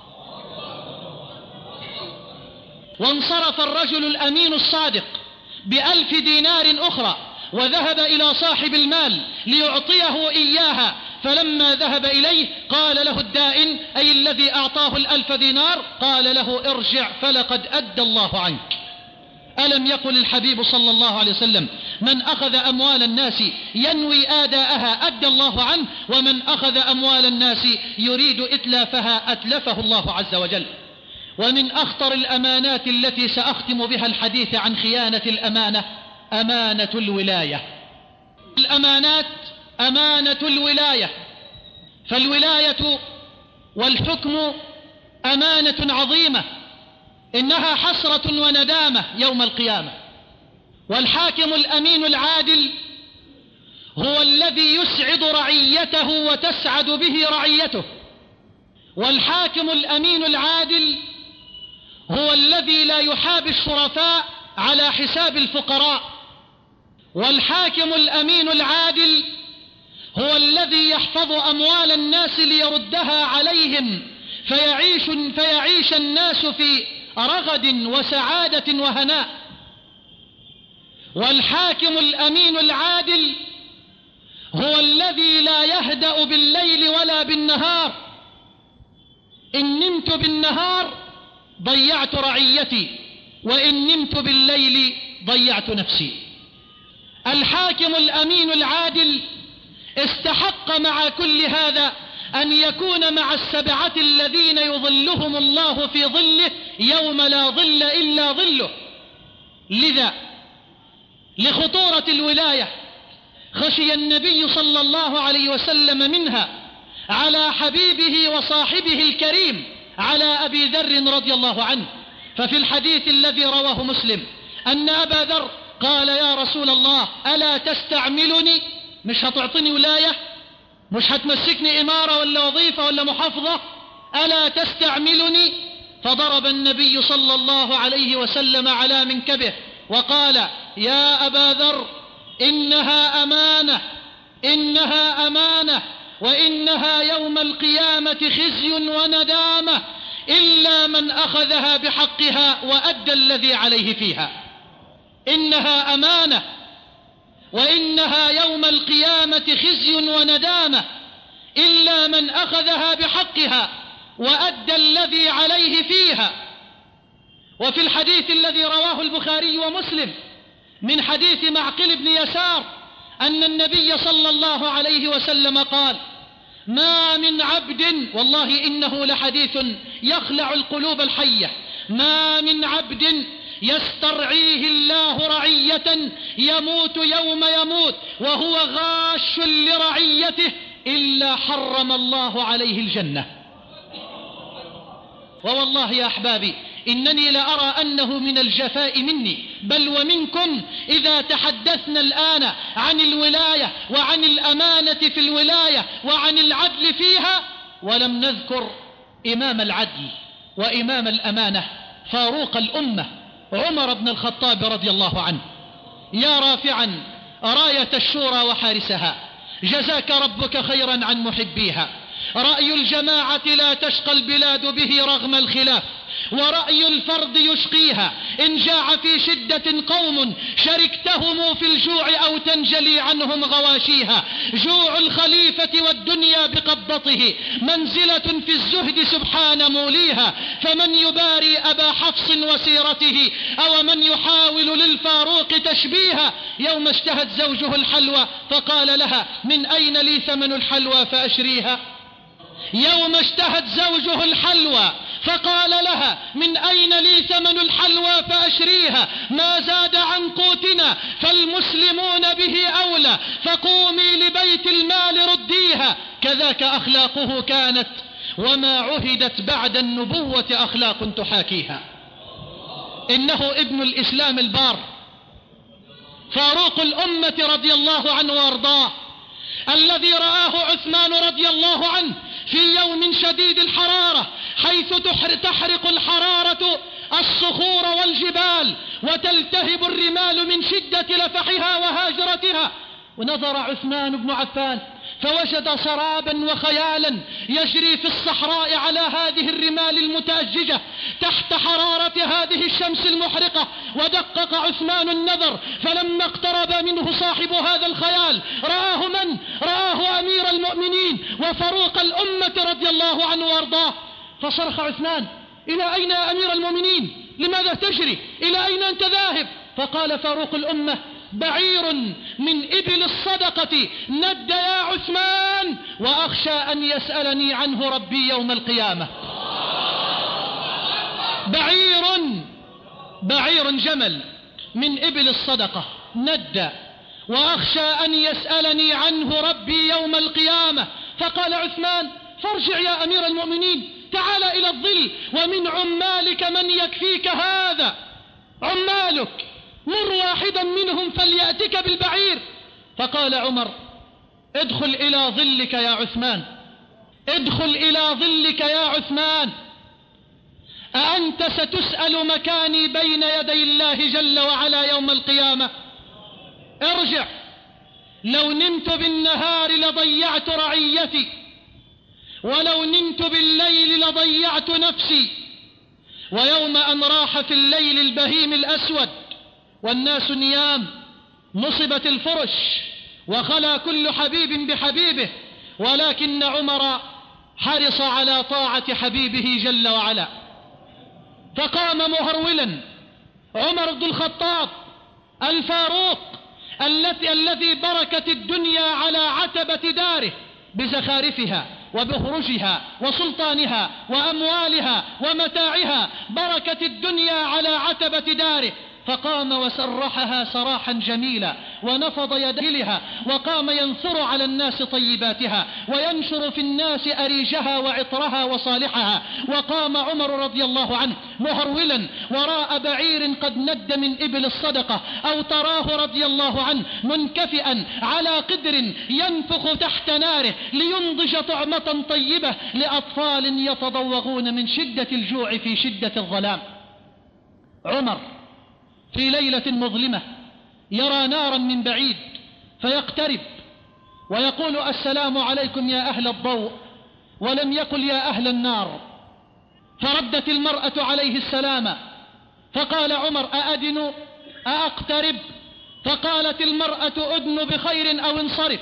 وانصرف الرجل الأمين الصادق بألف دينار أخرى وذهب إلى صاحب المال ليعطيه إياها، فلما ذهب إليه قال له الدائن أي الذي أعطاه الألف دينار، قال له: ارجع فلقد أدى الله عنك. ألم يقل الحبيب صلى الله عليه وسلم: من أخذ أموال الناس ينوي آداءها أدى الله عنه، ومن أخذ أموال الناس يريد إتلافها أتلفه الله عز وجل. ومن أخطر الأمانات التي سأختم بها الحديث عن خيانة الأمانة أمانة الولاية. الأمانات أمانة الولاية، فالولاية والحكم أمانة عظيمة، إنها حسرة وندامة يوم القيامة. والحاكم الأمين العادل هو الذي يسعد رعيته وتسعد به رعيته. والحاكم الأمين العادل هو الذي لا يحابي الشرفاء على حساب الفقراء. والحاكم الأمين العادل هو الذي يحفظ أموال الناس ليردها عليهم، فيعيش, فيعيش الناس في رغد وسعادة وهناء. والحاكم الأمين العادل هو الذي لا يهدأ بالليل ولا بالنهار. إن نمت بالنهار ضيعت رعيتي، وإن نمت بالليل ضيعت نفسي. الحاكم الأمين العادل استحق مع كل هذا أن يكون مع السبعة الذين يظلهم الله في ظله يوم لا ظل إلا ظله. لذا لخطورة الولاية خشي النبي صلى الله عليه وسلم منها على حبيبه وصاحبه الكريم على أبي ذر رضي الله عنه. ففي الحديث الذي رواه مسلم أن أبا ذر قال: يا رسول الله، ألا تستعملني؟ مش هتعطيني ولاية؟ مش هتمسكني إمارة ولا وظيفة ولا محافظة؟ ألا تستعملني؟ فضرب النبي صلى الله عليه وسلم على منكبه وقال: يا أبا ذر، إنها أمانة، إنها أمانة، وإنها يوم القيامة خزي وندامة، إلا من أخذها بحقها وأدى الذي عليه فيها. إنها أمانة، وإنها يوم القيامة خزي وندامة، إلا من أخذها بحقها وأدى الذي عليه فيها. وفي الحديث الذي رواه البخاري ومسلم من حديث معقل بن يسار أن النبي صلى الله عليه وسلم قال: ما من عبد، والله إنه لحديث يخلع القلوب الحية، ما من عبد يسترعيه الله رعية يموت يوم يموت وهو غاش لرعيته إلا حرم الله عليه الجنة. ووالله يا أحبابي إنني لأرى أنه من الجفاء مني بل ومنكم إذا تحدثنا الآن عن الولاية وعن الأمانة في الولاية وعن العدل فيها ولم نذكر إمام العدل وإمام الأمانة فاروق الأمة عمر بن الخطاب رضي الله عنه. يا رافعا راية الشورى وحارسها، جزاك ربك خيرا عن محبيها. رأي الجماعة لا تشقى البلاد به رغم الخلاف، ورأي الفرد يشقيها إن جاع في شدة قوم شركتهم في الجوع أو تنجلي عنهم غواشيها. جوع الخليفة والدنيا بقبضته منزلة في الزهد سبحان موليها. فمن يباري أبا حفص وسيرته أو من يحاول للفاروق تشبيها. يوم اشتهت زوجه الحلوى فقال لها: من أين لي ثمن الحلوى فأشريها؟ يوم اشتهت زوجه الحلوى فقال لها: من أين لي ثمن الحلوى فأشريها؟ ما زاد عن قوتنا فالمسلمون به أولى، فقومي لبيت المال رديها. كذاك أخلاقه كانت، وما عهدت بعد النبوة أخلاق تحاكيها. إنه ابن الإسلام البار فاروق الأمة رضي الله عنه وارضاه، الذي رآه عثمان رضي الله عنه في يوم شديد الحرارة حيث تحرق الحرارة الصخور والجبال وتلتهب الرمال من شدة لفحها وهاجرتها. ونظر عثمان بن عفان فوجد سرابا وخيالا يجري في الصحراء على هذه الرمال المتأججة تحت حرارة هذه الشمس المحرقة. ودقق عثمان النظر، فلما اقترب منه صاحب هذا الخيال رآه من؟ رآه أمير المؤمنين وفاروق الأمة رضي الله عنه وارضاه. فصرخ عثمان: إلى أين يا أمير المؤمنين؟ لماذا تجري؟ إلى أين أنت ذاهب؟ فقال فاروق الأمة: بعير من إبل الصدقة ند يا عثمان، وأخشى أن يسألني عنه ربي يوم القيامة. بعير بعير جمل من إبل الصدقة ند، وأخشى أن يسألني عنه ربي يوم القيامة. فقال عثمان: فارجع يا أمير المؤمنين، تعال إلى الظل، ومن عمالك من يكفيك هذا. عمالك، مر واحدا منهم فليأتك بالبعير. فقال عمر: ادخل إلى ظلك يا عثمان، ادخل إلى ظلك يا عثمان، أأنت ستسأل مكاني بين يدي الله جل وعلا يوم القيامة؟ ارجع، لو نمت بالنهار لضيعت رعيتي، ولو نمت بالليل لضيعت نفسي، ويوم أن راح في الليل البهيم الأسود والناس نيام، نصبت الفرش وخلا كل حبيب بحبيبه، ولكن عمر حرص على طاعة حبيبه جل وعلا، فقام مهرولا عمر بن الخطاب الفاروق الذي الذي بركت الدنيا على عتبة داره بزخارفها وبخرجها وسلطانها وأموالها ومتاعها، بركت الدنيا على عتبة داره، فقام وسرحها سراحا جميلا ونفض يدها وقام ينثر على الناس طيباتها وينشر في الناس أريجها وعطرها وصالحها. وقام عمر رضي الله عنه مهرولا وراء بعير قد ند من إبل الصدقة، أو تراه رضي الله عنه منكفئا على قدر ينفخ تحت ناره لينضج طعمة طيبة لأطفال يتضوغون من شدة الجوع في شدة الظلام. عمر في ليلة مظلمة يرى نارا من بعيد فيقترب ويقول: السلام عليكم يا أهل الضوء، ولم يقل يا أهل النار. فردت المرأة عليه السلام، فقال عمر: أأدن أأقترب؟ فقالت المرأة: أدن بخير أو انصرف.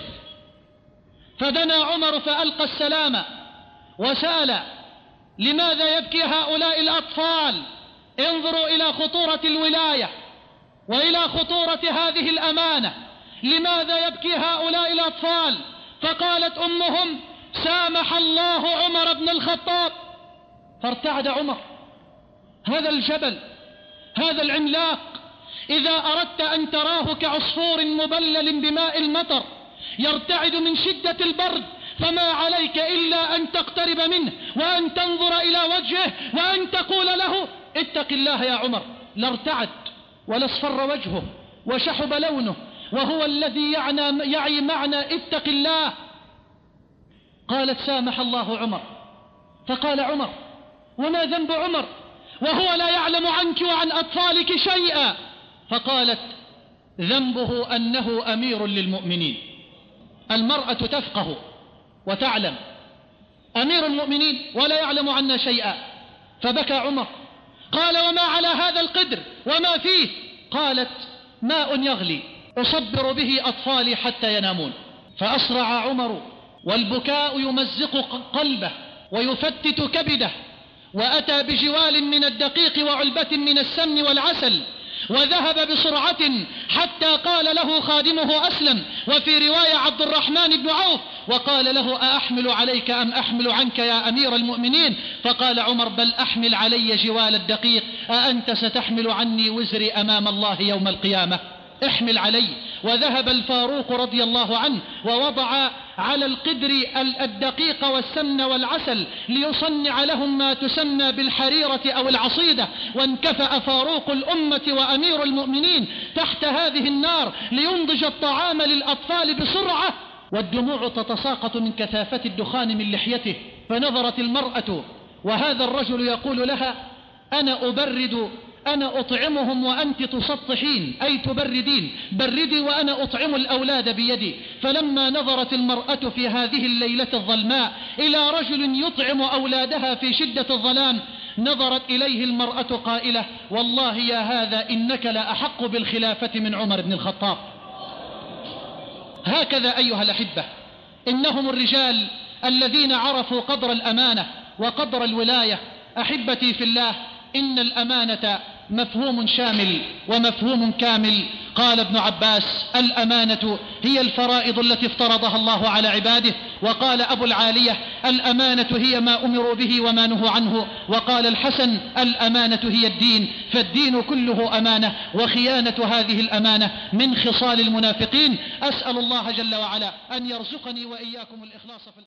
فدنا عمر فألقى السلام وسأل: لماذا يبكي هؤلاء الأطفال؟ انظروا إلى خطورة الولاية وإلى خطورة هذه الأمانة، لماذا يبكي هؤلاء الأطفال؟ فقالت أمهم: سامح الله عمر بن الخطاب. فارتعد عمر. هذا الجبل، هذا العملاق، إذا أردت أن تراه كعصفور مبلل بماء المطر يرتعد من شدة البرد، فما عليك إلا أن تقترب منه وأن تنظر إلى وجهه وأن تقول له: اتق الله يا عمر. لارتعد ولاصفر وجهه وشحب لونه، وهو الذي يعني, يعي معنى اتق الله. قالت: سامح الله عمر. فقال عمر: وما ذنب عمر وهو لا يعلم عنك وعن أطفالك شيئا؟ فقالت: ذنبه أنه أمير للمؤمنين. المرأة تفقه وتعلم، أمير المؤمنين ولا يعلم عنا شيئا. فبكى عمر. قال: وما على هذا القدر وما فيه؟ قالت: ماء يغلي أصبر به أطفالي حتى ينامون. فأسرع عمر والبكاء يمزق قلبه ويفتت كبده، وأتى بجوال من الدقيق وعلبة من السمن والعسل، وذهب بسرعة حتى قال له خادمه أسلم، وفي رواية عبد الرحمن بن عوف، وقال له: أأحمل عليك أم أحمل عنك يا أمير المؤمنين؟ فقال عمر: بل أحمل علي جوال الدقيق، أأنت ستحمل عني وزري أمام الله يوم القيامة؟ احمل علي. وذهب الفاروق رضي الله عنه ووضع على القدر الدقيق والسمن والعسل ليصنع لهم ما تسمى بالحريرة أو العصيدة، وانكفأ فاروق الأمة وأمير المؤمنين تحت هذه النار لينضج الطعام للأطفال بسرعة، والدموع تتساقط من كثافة الدخان من لحيته. فنظرت المرأة وهذا الرجل يقول لها: أنا أبرد، أنا أطعمهم وأنت تسطحين، أي تبردين، بردي وأنا أطعم الأولاد بيدي. فلما نظرت المرأة في هذه الليلة الظلماء إلى رجل يطعم أولادها في شدة الظلام، نظرت إليه المرأة قائلة: والله يا هذا إنك لا أحق بالخلافة من عمر بن الخطاب. هكذا أيها الأحبة، إنهم الرجال الذين عرفوا قدر الأمانة وقدر الولاية. أحبتي في الله، إن الأمانة مفهوم شامل ومفهوم كامل. قال ابن عباس: الأمانة هي الفرائض التي افترضها الله على عباده. وقال أبو العالية: الأمانة هي ما أمروا به وما نهوا عنه. وقال الحسن: الأمانة هي الدين، فالدين كله أمانة، وخيانة هذه الأمانة من خصال المنافقين. أسأل الله جل وعلا أن يرزقني وإياكم الإخلاص في